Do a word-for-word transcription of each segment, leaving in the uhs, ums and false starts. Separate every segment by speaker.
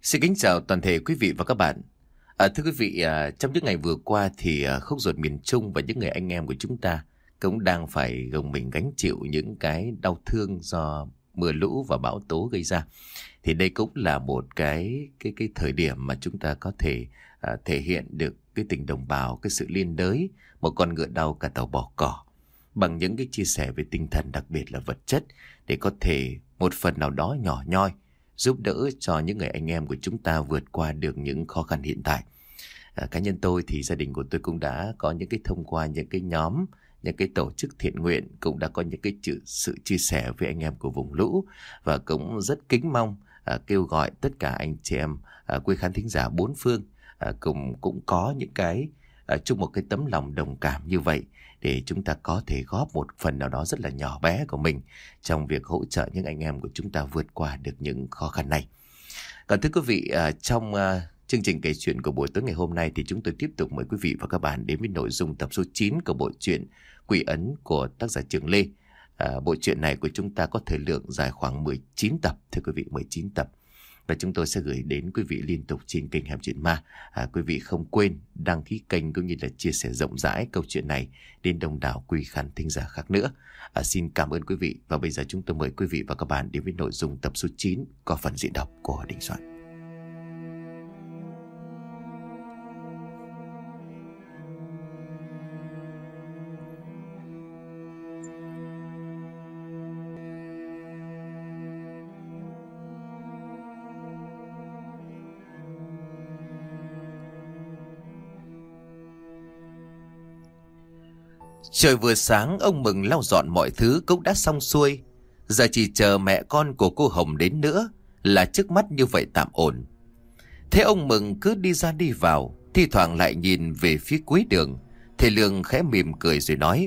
Speaker 1: Xin kính chào toàn thể quý vị và các bạn. À, thưa quý vị, à, trong những ngày vừa qua thì à, khúc ruột miền Trung và những người anh em của chúng ta cũng đang phải gồng mình gánh chịu những cái đau thương do mưa lũ và bão tố gây ra. Thì đây cũng là một cái cái cái thời điểm mà chúng ta có thể à, thể hiện được cái tình đồng bào, cái sự liên đới, một con ngựa đau cả tàu bỏ cỏ, bằng những cái chia sẻ về tinh thần, đặc biệt là vật chất, để có thể một phần nào đó nhỏ nhoi giúp đỡ cho những người anh em của chúng ta vượt qua được những khó khăn hiện tại. À, cá nhân tôi thì gia đình của tôi cũng đã có những cái thông qua những cái nhóm, những cái tổ chức thiện nguyện, cũng đã có những cái chữ, sự chia sẻ với anh em của vùng lũ, và cũng rất kính mong à, kêu gọi tất cả anh chị em à, quý khán thính giả bốn phương à, cùng cũng có những cái à, chung một cái tấm lòng đồng cảm như vậy, để chúng ta có thể góp một phần nào đó rất là nhỏ bé của mình trong việc hỗ trợ những anh em của chúng ta vượt qua được những khó khăn này. Còn thưa quý vị, à, trong à, chương trình kể chuyện của buổi tối ngày hôm nay thì chúng tôi tiếp tục mời quý vị và các bạn đến với nội dung tập số chín của bộ truyện Quỷ Ấn của tác giả Trường Lê. À, bộ truyện này của chúng ta có thời lượng dài khoảng mười chín tập, thưa quý vị, mười chín tập. Và chúng tôi sẽ gửi đến quý vị liên tục trên kênh Hẻm Chuyện Ma. À, quý vị không quên đăng ký kênh cũng như là chia sẻ rộng rãi câu chuyện này đến đông đảo quý khán thính giả khác nữa. À, xin cảm ơn quý vị. Và bây giờ chúng tôi mời quý vị và các bạn đến với nội dung tập số chín có phần diễn đọc của Đình Soạn. Trời vừa sáng, ông Mừng lau dọn mọi thứ cũng đã xong xuôi. Giờ chỉ chờ mẹ con của cô Hồng đến nữa là trước mắt như vậy tạm ổn. Thế ông Mừng cứ đi ra đi vào, thi thoảng lại nhìn về phía cuối đường. Thầy Lương khẽ mỉm cười rồi nói: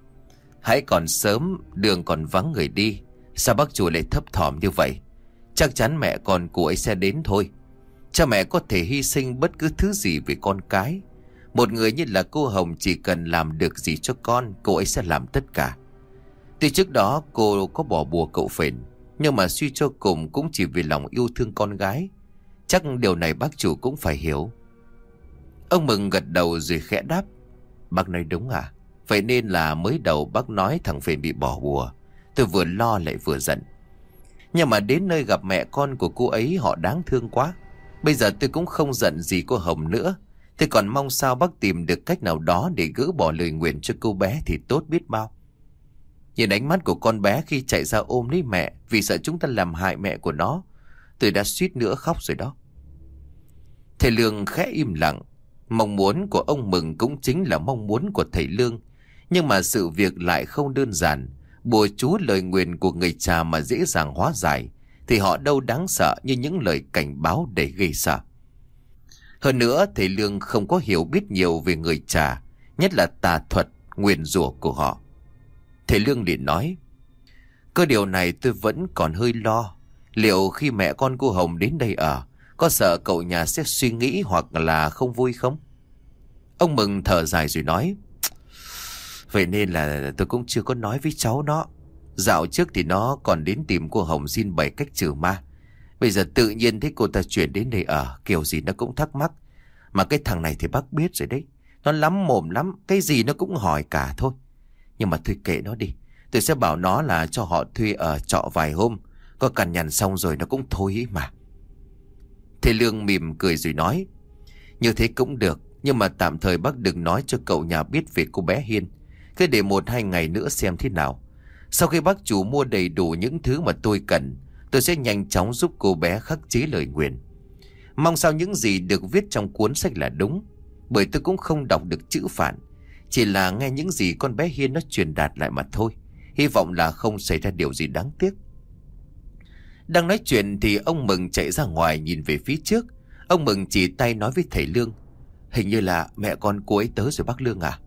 Speaker 1: Hãy còn sớm, đường còn vắng người đi, sao bác chủ lại thấp thỏm như vậy? Chắc chắn mẹ con cô ấy sẽ đến thôi. Cha mẹ có thể hy sinh bất cứ thứ gì vì con cái. Một người như là cô Hồng chỉ cần làm được gì cho con, cô ấy sẽ làm tất cả. Tuy trước đó cô có bỏ bùa cậu phền, nhưng mà suy cho cùng cũng chỉ vì lòng yêu thương con gái. Chắc điều này bác chủ cũng phải hiểu. Ông Mừng gật đầu rồi khẽ đáp: Bác nói đúng à? Vậy nên là mới đầu bác nói thằng phền bị bỏ bùa, tôi vừa lo lại vừa giận. Nhưng mà đến nơi gặp mẹ con của cô ấy, họ đáng thương quá. Bây giờ tôi cũng không giận gì cô Hồng nữa. Thế còn mong sao bác tìm được cách nào đó để gỡ bỏ lời nguyền cho cô bé thì tốt biết bao. Nhìn ánh mắt của con bé khi chạy ra ôm lấy mẹ vì sợ chúng ta làm hại mẹ của nó, tôi đã suýt nữa khóc rồi đó. Thầy Lương khẽ im lặng. Mong muốn của ông Mừng cũng chính là mong muốn của thầy Lương. Nhưng mà sự việc lại không đơn giản. Bùa chú lời nguyền của người cha mà dễ dàng hóa giải thì họ đâu đáng sợ như những lời cảnh báo đầy gây sợ. Hơn nữa, thầy Lương không có hiểu biết nhiều về người Trà, nhất là tà thuật, nguyền rủa của họ. Thầy Lương liền nói: Cơ điều này tôi vẫn còn hơi lo. Liệu khi mẹ con cô Hồng đến đây ở, có sợ cậu nhà sẽ suy nghĩ hoặc là không vui không? Ông Mừng thở dài rồi nói: Vậy nên là tôi cũng chưa có nói với cháu nó. Dạo trước thì nó còn đến tìm cô Hồng xin bày cách trừ ma. Bây giờ tự nhiên thấy cô ta chuyển đến đây ở, kiểu gì nó cũng thắc mắc. Mà cái thằng này thì bác biết rồi đấy, nó lắm mồm lắm, cái gì nó cũng hỏi cả thôi. Nhưng mà thôi kệ nó đi, tôi sẽ bảo nó là cho họ thuê ở trọ vài hôm, có cằn nhằn xong rồi nó cũng thôi ấy mà. Thầy Lương mỉm cười rồi nói: Như thế cũng được, nhưng mà tạm thời bác đừng nói cho cậu nhà biết về cô bé Hiên. Cứ để một hai ngày nữa xem thế nào. Sau khi bác chủ mua đầy đủ những thứ mà tôi cần, tôi sẽ nhanh chóng giúp cô bé khắc chế lời nguyền. Mong sao những gì được viết trong cuốn sách là đúng, bởi tôi cũng không đọc được chữ phản, chỉ là nghe những gì con bé Hiên nó truyền đạt lại mà thôi. Hy vọng là không xảy ra điều gì đáng tiếc. Đang nói chuyện thì ông Mừng chạy ra ngoài nhìn về phía trước. Ông Mừng chỉ tay nói với thầy Lương: Hình như là mẹ con cô ấy tới rồi bác Lương à?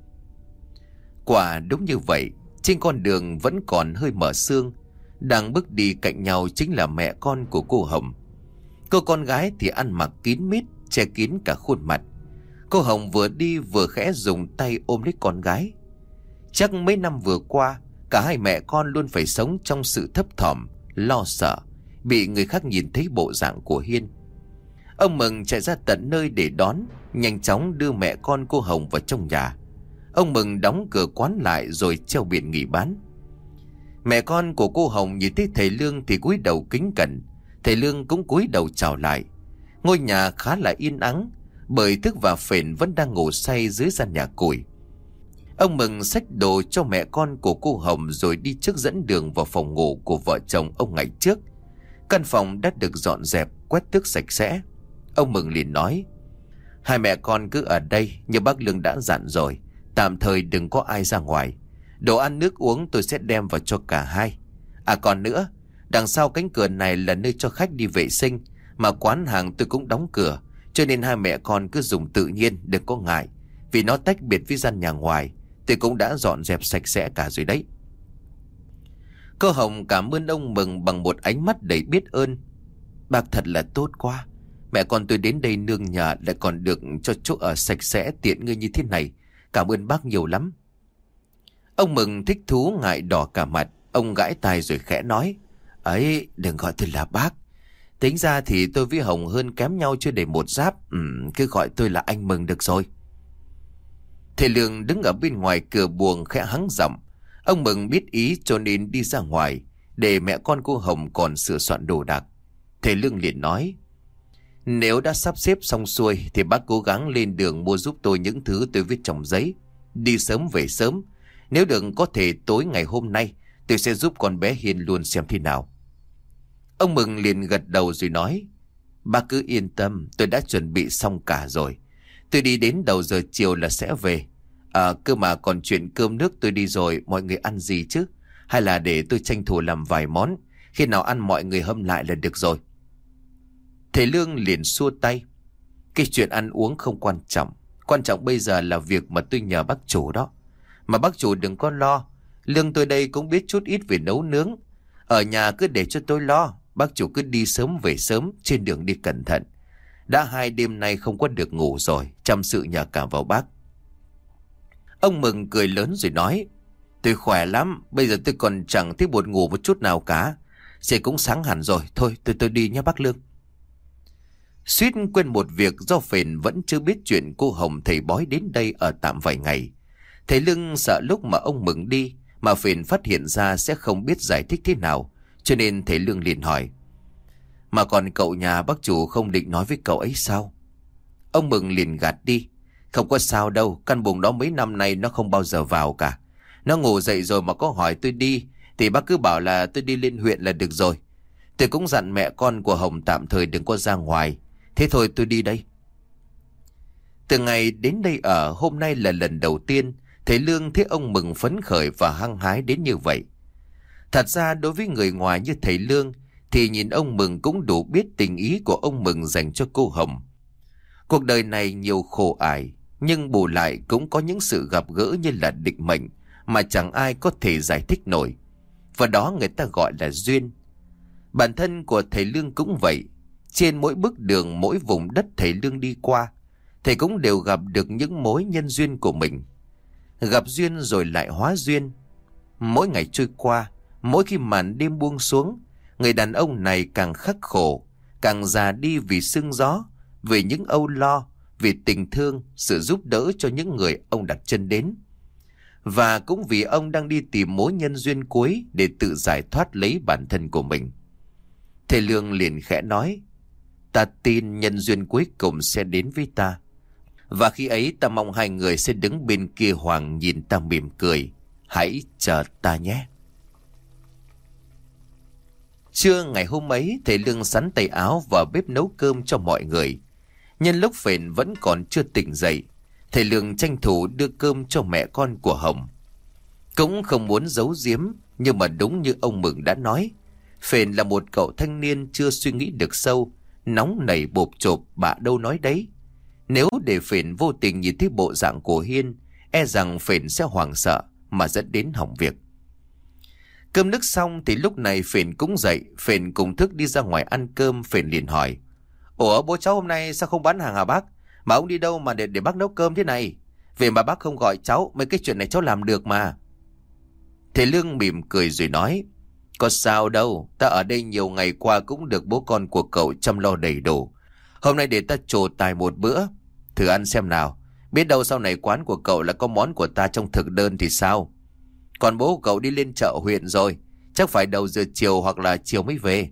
Speaker 1: Quả đúng như vậy. Trên con đường vẫn còn hơi mở sương. Đang bước đi cạnh nhau chính là mẹ con của cô Hồng. Cô con gái thì ăn mặc kín mít, che kín cả khuôn mặt. Cô Hồng vừa đi vừa khẽ dùng tay ôm lấy con gái. Chắc mấy năm vừa qua, cả hai mẹ con luôn phải sống trong sự thấp thỏm, lo sợ, bị người khác nhìn thấy bộ dạng của Hiên. Ông Mừng chạy ra tận nơi để đón, nhanh chóng đưa mẹ con cô Hồng vào trong nhà. Ông Mừng đóng cửa quán lại rồi treo biển nghỉ bán. Mẹ con của cô Hồng nhìn thấy thầy Lương thì cúi đầu kính cẩn. Thầy Lương cũng cúi đầu chào lại. Ngôi nhà khá là yên ắng, bởi Thức và Phền vẫn đang ngủ say dưới gian nhà củi. Ông Mừng xách đồ cho mẹ con của cô Hồng rồi đi trước dẫn đường vào phòng ngủ của vợ chồng ông ngày trước. Căn phòng đã được dọn dẹp, quét tước sạch sẽ. Ông Mừng liền nói: hai mẹ con cứ ở đây như bác Lương đã dặn rồi, tạm thời đừng có ai ra ngoài. Đồ ăn nước uống tôi sẽ đem vào cho cả hai. À còn nữa, đằng sau cánh cửa này là nơi cho khách đi vệ sinh, mà quán hàng tôi cũng đóng cửa, cho nên hai mẹ con cứ dùng tự nhiên, đừng có ngại. Vì nó tách biệt với gian nhà ngoài, tôi cũng đã dọn dẹp sạch sẽ cả rồi đấy. Cô Hồng cảm ơn ông Mừng bằng một ánh mắt đầy biết ơn. Bác thật là tốt quá. Mẹ con tôi đến đây nương nhờ lại còn được cho chỗ ở sạch sẽ tiện nghi như thế này. Cảm ơn bác nhiều lắm. Ông Mừng thích thú ngại đỏ cả mặt. Ông gãi tai rồi khẽ nói: ấy, đừng gọi tôi là bác. Tính ra thì tôi với Hồng hơn kém nhau chưa đầy một giáp. ừ, Cứ gọi tôi là anh Mừng được rồi. Thầy Lương đứng ở bên ngoài cửa buồng khẽ hắng giọng. Ông Mừng biết ý cho nên đi ra ngoài, để mẹ con cô Hồng còn sửa soạn đồ đạc. Thầy Lương liền nói: nếu đã sắp xếp xong xuôi thì bác cố gắng lên đường mua giúp tôi những thứ tôi viết trong giấy. Đi sớm về sớm. Nếu đừng có thể tối ngày hôm nay, tôi sẽ giúp con bé Hiền luôn xem thế nào. Ông Mừng liền gật đầu rồi nói: bác cứ yên tâm, tôi đã chuẩn bị xong cả rồi. Tôi đi đến đầu giờ chiều là sẽ về. À cơ mà còn chuyện cơm nước tôi đi rồi, mọi người ăn gì chứ? Hay là để tôi tranh thủ làm vài món, khi nào ăn mọi người hâm lại là được rồi. Thầy Lương liền xua tay: cái chuyện ăn uống không quan trọng. Quan trọng bây giờ là việc mà tôi nhờ bác chủ đó. Mà bác chủ đừng có lo, Lương tôi đây cũng biết chút ít về nấu nướng. Ở nhà cứ để cho tôi lo. Bác chủ cứ đi sớm về sớm, trên đường đi cẩn thận. Đã hai đêm nay không có được ngủ rồi, chăm sự nhờ cả vào bác. Ông Mừng cười lớn rồi nói: tôi khỏe lắm, bây giờ tôi còn chẳng thấy buồn ngủ một chút nào cả. Sẽ cũng sáng hẳn rồi, thôi tôi tôi đi nhé bác Lương. Suýt quên một việc, do Phền vẫn chưa biết chuyện cô Hồng thầy bói đến đây ở tạm vài ngày. Thầy Lương sợ lúc mà ông Mừng đi mà Phền phát hiện ra sẽ không biết giải thích thế nào, cho nên thầy Lương liền hỏi: mà còn cậu nhà bác chủ không định nói với cậu ấy sao? Ông Mừng liền gạt đi: không có sao đâu, căn buồng đó mấy năm nay nó không bao giờ vào cả. Nó ngủ dậy rồi mà có hỏi tôi đi thì bác cứ bảo là tôi đi lên huyện là được rồi. Tôi cũng dặn mẹ con của Hồng tạm thời đừng có ra ngoài. Thế thôi tôi đi đây. Từ ngày đến đây ở, hôm nay là lần đầu tiên thầy Lương thấy ông Mừng phấn khởi và hăng hái đến như vậy. Thật ra đối với người ngoài như thầy Lương thì nhìn ông Mừng cũng đủ biết tình ý của ông Mừng dành cho cô Hồng. Cuộc đời này nhiều khổ ải, nhưng bù lại cũng có những sự gặp gỡ như là định mệnh mà chẳng ai có thể giải thích nổi. Và đó người ta gọi là duyên. Bản thân của thầy Lương cũng vậy. Trên mỗi bước đường, mỗi vùng đất thầy Lương đi qua, thầy cũng đều gặp được những mối nhân duyên của mình. Gặp duyên rồi lại hóa duyên. Mỗi ngày trôi qua, mỗi khi màn đêm buông xuống, người đàn ông này càng khắc khổ, càng già đi vì sương gió, vì những âu lo, vì tình thương, sự giúp đỡ cho những người ông đặt chân đến. Và cũng vì ông đang đi tìm mối nhân duyên cuối để tự giải thoát lấy bản thân của mình. Thầy Lương liền khẽ nói: ta tin nhân duyên cuối cùng sẽ đến với ta. Và khi ấy ta mong hai người sẽ đứng bên kia Hoàng nhìn ta mỉm cười. Hãy chờ ta nhé. Trưa ngày hôm ấy, thầy Lương sắn tay áo vào bếp nấu cơm cho mọi người. Nhân lúc Phền vẫn còn chưa tỉnh dậy, thầy Lương tranh thủ đưa cơm cho mẹ con của Hồng. Cũng không muốn giấu giếm, nhưng mà đúng như ông Mừng đã nói, Phền là một cậu thanh niên chưa suy nghĩ được sâu, nóng nảy bộp chộp bạ đâu nói đấy. Nếu để Phền vô tình nhìn thấy bộ dạng của Hiên, e rằng Phền sẽ hoảng sợ mà dẫn đến hỏng việc. Cơm nước xong thì lúc này Phền cũng dậy. Phền cùng Thức đi ra ngoài ăn cơm. Phền liền hỏi: ủa bố cháu hôm nay sao không bán hàng hả bác? Mà ông đi đâu mà để, để bác nấu cơm thế này? Về mà bác không gọi cháu, mấy cái chuyện này cháu làm được mà. Thầy Lương mỉm cười rồi nói: có sao đâu, ta ở đây nhiều ngày qua cũng được bố con của cậu chăm lo đầy đủ. Hôm nay để ta trổ tài một bữa. Thử ăn xem nào. Biết đâu sau này quán của cậu là có món của ta trong thực đơn thì sao? Còn bố cậu đi lên chợ huyện rồi. Chắc phải đầu giờ chiều hoặc là chiều mới về.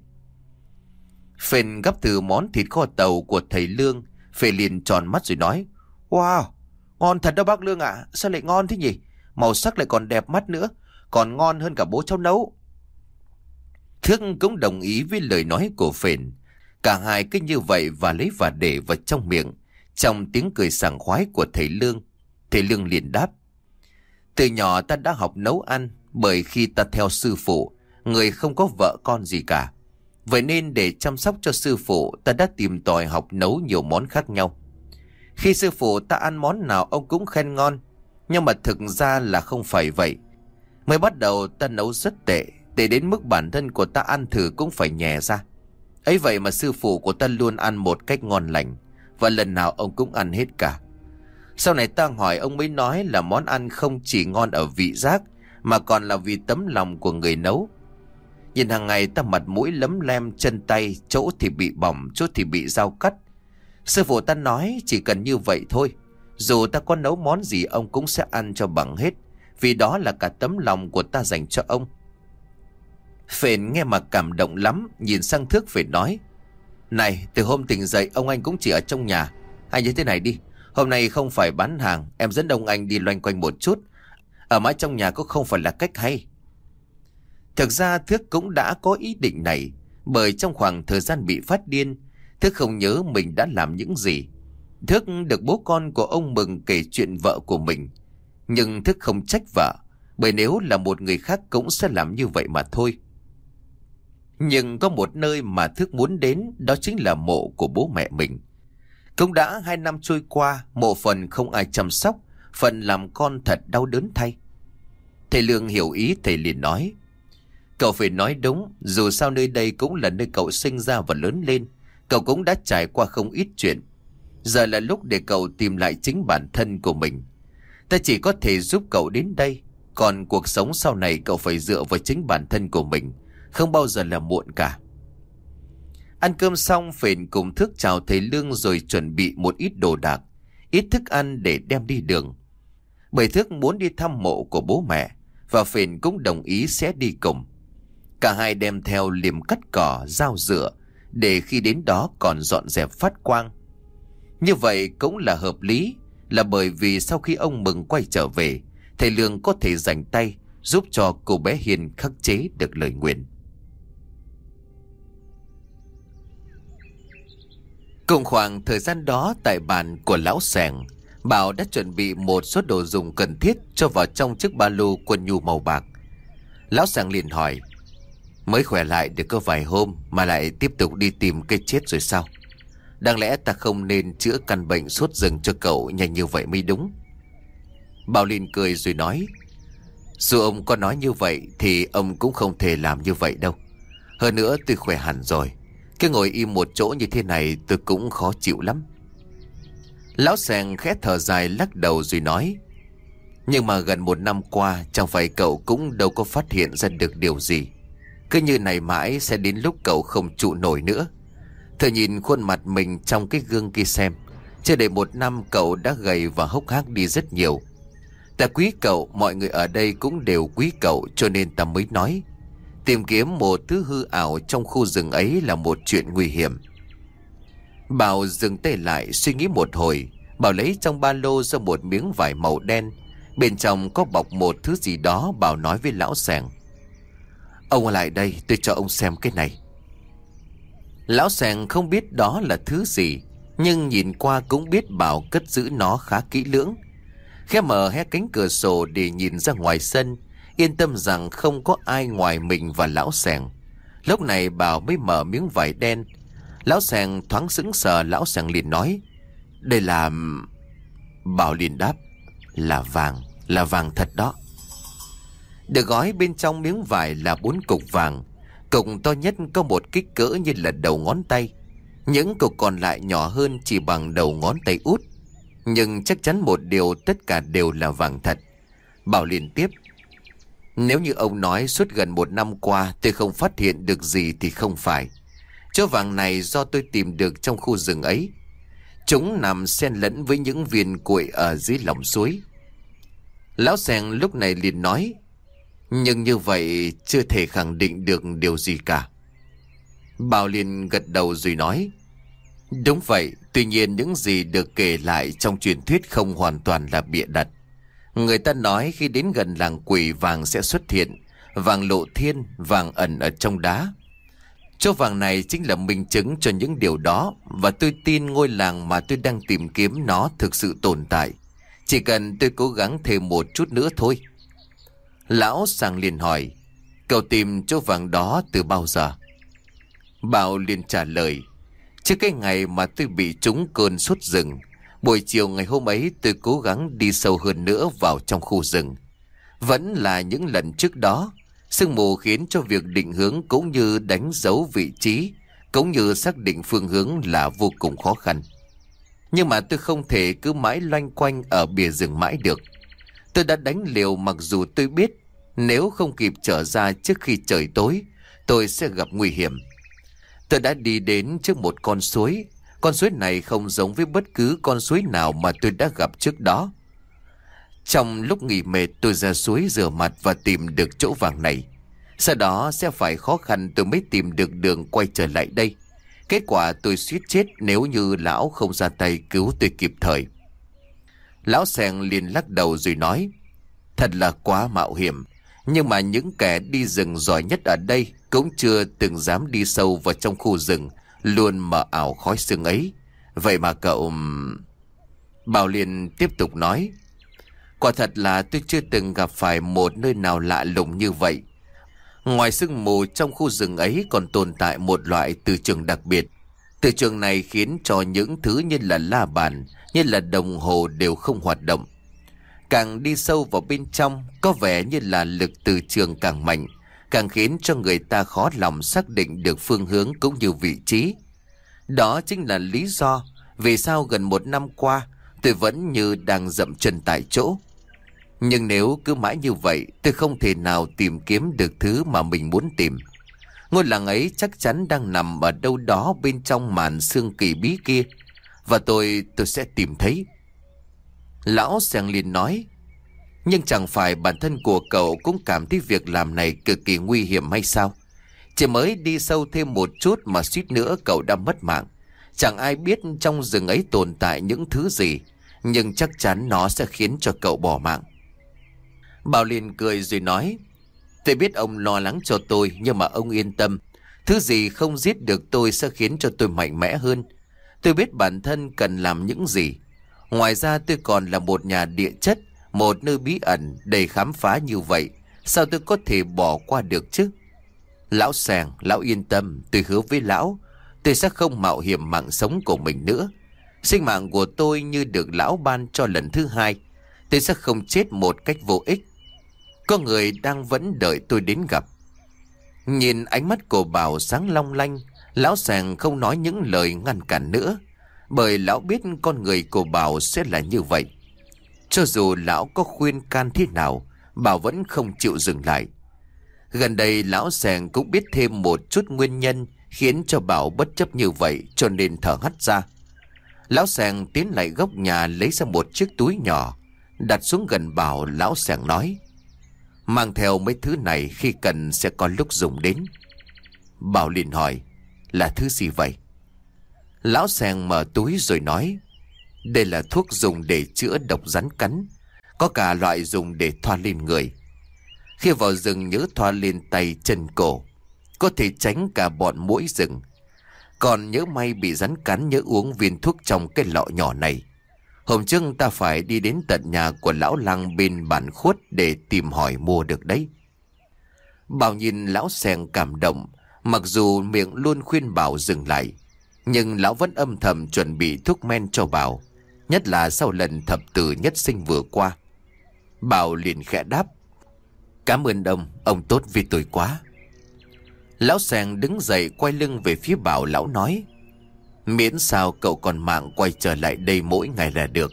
Speaker 1: Phền gắp từ món thịt kho tàu của thầy Lương. Phền liền tròn mắt rồi nói: Wow, ngon thật đó bác Lương ạ. À. Sao lại ngon thế nhỉ? Màu sắc lại còn đẹp mắt nữa. Còn ngon hơn cả bố cháu nấu. Thước cũng đồng ý với lời nói của Phền. Cả hai cứ như vậy và lấy và để vào trong miệng. Trong tiếng cười sảng khoái của thầy Lương, thầy Lương liền đáp: Từ nhỏ ta đã học nấu ăn. Bởi khi ta theo sư phụ, người không có vợ con gì cả. Vậy nên để chăm sóc cho sư phụ, ta đã tìm tòi học nấu nhiều món khác nhau. Khi sư phụ ta ăn món nào ông cũng khen ngon. Nhưng mà thực ra là không phải vậy. Mới bắt đầu ta nấu rất tệ, tệ đến mức bản thân của ta ăn thử cũng phải nhè ra. Ấy vậy mà sư phụ của ta luôn ăn một cách ngon lành. Và lần nào ông cũng ăn hết cả. Sau này ta hỏi ông mới nói là món ăn không chỉ ngon ở vị giác, mà còn là vì tấm lòng của người nấu. Nhìn hàng ngày ta mặt mũi lấm lem, chân tay, chỗ thì bị bỏng, chỗ thì bị dao cắt. Sư phụ ta nói chỉ cần như vậy thôi. Dù ta có nấu món gì ông cũng sẽ ăn cho bằng hết. Vì đó là cả tấm lòng của ta dành cho ông. Phền nghe mà cảm động lắm. Nhìn sang Thước Phền nói: Này, từ hôm tỉnh dậy ông anh cũng chỉ ở trong nhà. Hay như thế này đi, hôm nay không phải bán hàng, em dẫn ông anh đi loanh quanh một chút. Ở mãi trong nhà cũng không phải là cách hay. Thực ra Thước cũng đã có ý định này. Bởi trong khoảng thời gian bị phát điên, Thước không nhớ mình đã làm những gì. Thước được bố con của ông Mừng kể chuyện vợ của mình. Nhưng Thước không trách vợ, bởi nếu là một người khác cũng sẽ làm như vậy mà thôi. Nhưng có một nơi mà Thước muốn đến, đó chính là mộ của bố mẹ mình. Cũng đã hai năm trôi qua, mộ phần không ai chăm sóc, phần làm con thật đau đớn thay. Thầy Lương hiểu ý, thầy liền nói: Cậu phải nói đúng, dù sao nơi đây cũng là nơi cậu sinh ra và lớn lên. Cậu cũng đã trải qua không ít chuyện. Giờ là lúc để cậu tìm lại chính bản thân của mình. Ta chỉ có thể giúp cậu đến đây. Còn cuộc sống sau này cậu phải dựa vào chính bản thân của mình. Không bao giờ là muộn cả. Ăn cơm xong, Phền cùng Thước chào thầy Lương rồi chuẩn bị một ít đồ đạc, ít thức ăn để đem đi đường. Bởi Thước muốn đi thăm mộ của bố mẹ, và Phền cũng đồng ý sẽ đi cùng. Cả hai đem theo liềm cắt cỏ, dao rửa, để khi đến đó còn dọn dẹp phát quang. Như vậy cũng là hợp lý, là bởi vì sau khi ông Mừng quay trở về, thầy Lương có thể dành tay giúp cho cô bé Hiền khắc chế được lời nguyền. Cùng khoảng thời gian đó, tại bàn của lão Sẻng, Bảo đã chuẩn bị một số đồ dùng cần thiết cho vào trong chiếc ba lô quần nhu màu bạc. Lão Sẻng liền hỏi: Mới khỏe lại được có vài hôm mà lại tiếp tục đi tìm cái chết rồi sao? Đáng lẽ ta không nên chữa căn bệnh sốt rừng cho cậu nhanh như vậy mới đúng. Bảo liền cười rồi nói: Dù ông có nói như vậy thì ông cũng không thể làm như vậy đâu. Hơn nữa tôi khỏe hẳn rồi. Cái ngồi im một chỗ như thế này tôi cũng khó chịu lắm. Lão Sẻng khẽ thở dài lắc đầu rồi nói: Nhưng mà gần một năm qua, chẳng phải cậu cũng đâu có phát hiện ra được điều gì. Cứ như này mãi sẽ đến lúc cậu không trụ nổi nữa. Thử nhìn khuôn mặt mình trong cái gương kia xem. Chưa đầy một năm cậu đã gầy và hốc hác đi rất nhiều. Ta quý cậu, mọi người ở đây cũng đều quý cậu, cho nên ta mới nói. Tìm kiếm một thứ hư ảo trong khu rừng ấy là một chuyện nguy hiểm. Bảo dừng tay lại suy nghĩ một hồi. Bảo lấy trong ba lô ra một miếng vải màu đen. Bên trong có bọc một thứ gì đó. Bảo nói với lão Sẻng: Ông lại đây, tôi cho ông xem cái này. Lão Sẻng không biết đó là thứ gì, nhưng nhìn qua cũng biết Bảo cất giữ nó khá kỹ lưỡng. Khẽ mở hé cánh cửa sổ để nhìn ra ngoài sân, yên tâm rằng không có ai ngoài mình và lão Sẻng. Lúc này Bảo mới mở miếng vải đen. Lão Sẻng thoáng sững sờ. Lão Sẻng liền nói: Đây là... Bảo liền đáp: Là vàng, là vàng thật đó. Được gói bên trong miếng vải là bốn cục vàng. Cục to nhất có một kích cỡ như là đầu ngón tay. Những cục còn lại nhỏ hơn chỉ bằng đầu ngón tay út. Nhưng chắc chắn một điều, tất cả đều là vàng thật. Bảo liền tiếp: Nếu như ông nói suốt gần một năm qua tôi không phát hiện được gì thì không phải. Chỗ vàng này do tôi tìm được trong khu rừng ấy. Chúng nằm xen lẫn với những viên cuội ở dưới lòng suối. Lão Seng lúc này liền nói: nhưng như vậy chưa thể khẳng định được điều gì cả. Bảo liền gật đầu rồi nói: đúng vậy, tuy nhiên những gì được kể lại trong truyền thuyết không hoàn toàn là bịa đặt. Người ta nói khi đến gần làng quỷ, vàng sẽ xuất hiện, vàng lộ thiên, vàng ẩn ở trong đá. Chỗ vàng này chính là minh chứng cho những điều đó, và tôi tin ngôi làng mà tôi đang tìm kiếm nó thực sự tồn tại. Chỉ cần tôi cố gắng thêm một chút nữa thôi. Lão Sang liền hỏi: cậu tìm chỗ vàng đó từ bao giờ? Bảo liền trả lời: trước cái ngày mà tôi bị trúng cơn sốt rừng, buổi chiều ngày hôm ấy tôi cố gắng đi sâu hơn nữa vào trong khu rừng. Vẫn là những lần trước đó, sương mù khiến cho việc định hướng cũng như đánh dấu vị trí, cũng như xác định phương hướng là vô cùng khó khăn. Nhưng mà tôi không thể cứ mãi loanh quanh ở bìa rừng mãi được. Tôi đã đánh liều, mặc dù tôi biết nếu không kịp trở ra trước khi trời tối, tôi sẽ gặp nguy hiểm. Tôi đã đi đến trước một con suối. Con suối này không giống với bất cứ con suối nào mà tôi đã gặp trước đó. Trong lúc nghỉ mệt, tôi ra suối rửa mặt và tìm được chỗ vàng này. Sau đó sẽ phải khó khăn tôi mới tìm được đường quay trở lại đây. Kết quả tôi suýt chết nếu như lão không ra tay cứu tôi kịp thời. Lão Seng liền lắc đầu rồi nói: thật là quá mạo hiểm. Nhưng mà những kẻ đi rừng giỏi nhất ở đây cũng chưa từng dám đi sâu vào trong khu rừng luôn mờ ảo khói sương ấy. Vậy mà cậu... Bảo liền tiếp tục nói: quả thật là tôi chưa từng gặp phải một nơi nào lạ lùng như vậy. Ngoài sương mù, trong khu rừng ấy còn tồn tại một loại từ trường đặc biệt. Từ trường này khiến cho những thứ như là la bàn, như là đồng hồ đều không hoạt động. Càng đi sâu vào bên trong, có vẻ như là lực từ trường càng mạnh, càng khiến cho người ta khó lòng xác định được phương hướng cũng như vị trí. Đó chính là lý do vì sao gần một năm qua tôi vẫn như đang dậm chân tại chỗ. Nhưng nếu cứ mãi như vậy, tôi không thể nào tìm kiếm được thứ mà mình muốn tìm. Ngôi làng ấy chắc chắn đang nằm ở đâu đó bên trong màn sương kỳ bí kia, và tôi, tôi sẽ tìm thấy. Lão Seng liền nói: nhưng chẳng phải bản thân của cậu cũng cảm thấy việc làm này cực kỳ nguy hiểm hay sao? Chỉ mới đi sâu thêm một chút mà suýt nữa cậu đã mất mạng. Chẳng ai biết trong rừng ấy tồn tại những thứ gì, nhưng chắc chắn nó sẽ khiến cho cậu bỏ mạng. Bảo liền cười rồi nói: tôi biết ông lo lắng cho tôi, nhưng mà ông yên tâm. Thứ gì không giết được tôi sẽ khiến cho tôi mạnh mẽ hơn. Tôi biết bản thân cần làm những gì. Ngoài ra tôi còn là một nhà địa chất, một nơi bí ẩn đầy khám phá như vậy, sao tôi có thể bỏ qua được chứ? Lão Seng, lão yên tâm, tôi hứa với lão, tôi sẽ không mạo hiểm mạng sống của mình nữa. Sinh mạng của tôi như được lão ban cho lần thứ hai. Tôi sẽ không chết một cách vô ích. Có người đang vẫn đợi tôi đến gặp. Nhìn ánh mắt của Bảo sáng long lanh, lão Seng không nói những lời ngăn cản nữa, bởi lão biết con người của Bảo sẽ là như vậy. Cho dù lão có khuyên can thế nào, Bảo vẫn không chịu dừng lại. Gần đây lão Seng cũng biết thêm một chút nguyên nhân khiến cho Bảo bất chấp như vậy, cho nên thở hắt ra. Lão Seng tiến lại góc nhà, lấy ra một chiếc túi nhỏ, đặt xuống gần Bảo. Lão Seng nói: mang theo mấy thứ này, khi cần sẽ có lúc dùng đến. Bảo liền hỏi: là thứ gì vậy? Lão Seng mở túi rồi nói: đây là thuốc dùng để chữa độc rắn cắn, có cả loại dùng để thoa lên người. Khi vào rừng nhớ thoa lên tay chân cổ, có thể tránh cả bọn muỗi rừng. Còn nhớ may bị rắn cắn, nhớ uống viên thuốc trong cái lọ nhỏ này. Hôm trước ta phải đi đến tận nhà của lão lang bên bản Khuất để tìm hỏi mua được đấy. Bảo nhìn lão Seng cảm động, mặc dù miệng luôn khuyên Bảo dừng lại, nhưng lão vẫn âm thầm chuẩn bị thuốc men cho Bảo, nhất là sau lần thập tử nhất sinh vừa qua. Bảo liền khẽ đáp: cảm ơn ông, ông tốt với tôi quá. Lão Seng đứng dậy quay lưng về phía Bảo. Lão nói: miễn sao cậu còn mạng quay trở lại đây mỗi ngày là được.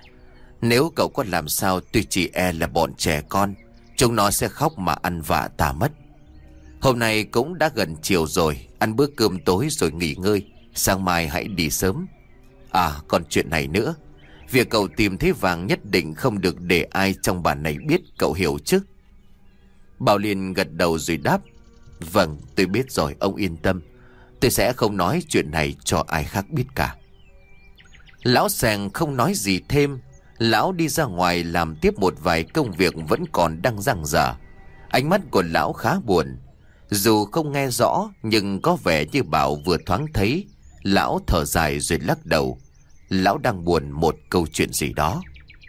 Speaker 1: Nếu cậu có làm sao, tôi chỉ e là bọn trẻ con, chúng nó sẽ khóc mà ăn vạ ta mất. Hôm nay cũng đã gần chiều rồi, ăn bữa cơm tối rồi nghỉ ngơi, sáng mai hãy đi sớm. À còn chuyện này nữa, việc cậu tìm thấy vàng nhất định không được để ai trong bản này biết, cậu hiểu chứ? Bảo Liên gật đầu rồi đáp: Vâng, tôi biết rồi, ông yên tâm. Tôi sẽ không nói chuyện này cho ai khác biết cả. Lão Seng không nói gì thêm. Lão đi ra ngoài làm tiếp một vài công việc vẫn còn đang dang dở. Ánh mắt của lão khá buồn. Dù không nghe rõ nhưng có vẻ như Bảo vừa thoáng thấy. Lão thở dài rồi lắc đầu. Lão đang buồn một câu chuyện gì đó.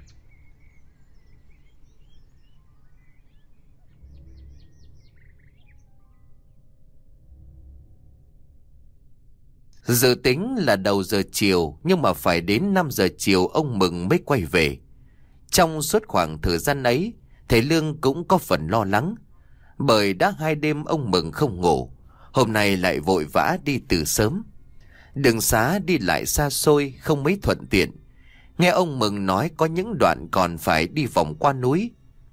Speaker 1: Dự tính là đầu giờ chiều, nhưng mà phải đến năm giờ chiều ông Mừng mới quay về. Trong suốt khoảng thời gian ấy, thầy Lương cũng có phần lo lắng. Bởi đã hai đêm ông Mừng không ngủ, hôm nay lại vội vã đi từ sớm. Đường xá đi lại xa xôi, không mấy thuận tiện. Nghe ông Mừng nói có những đoạn còn phải đi vòng qua núi.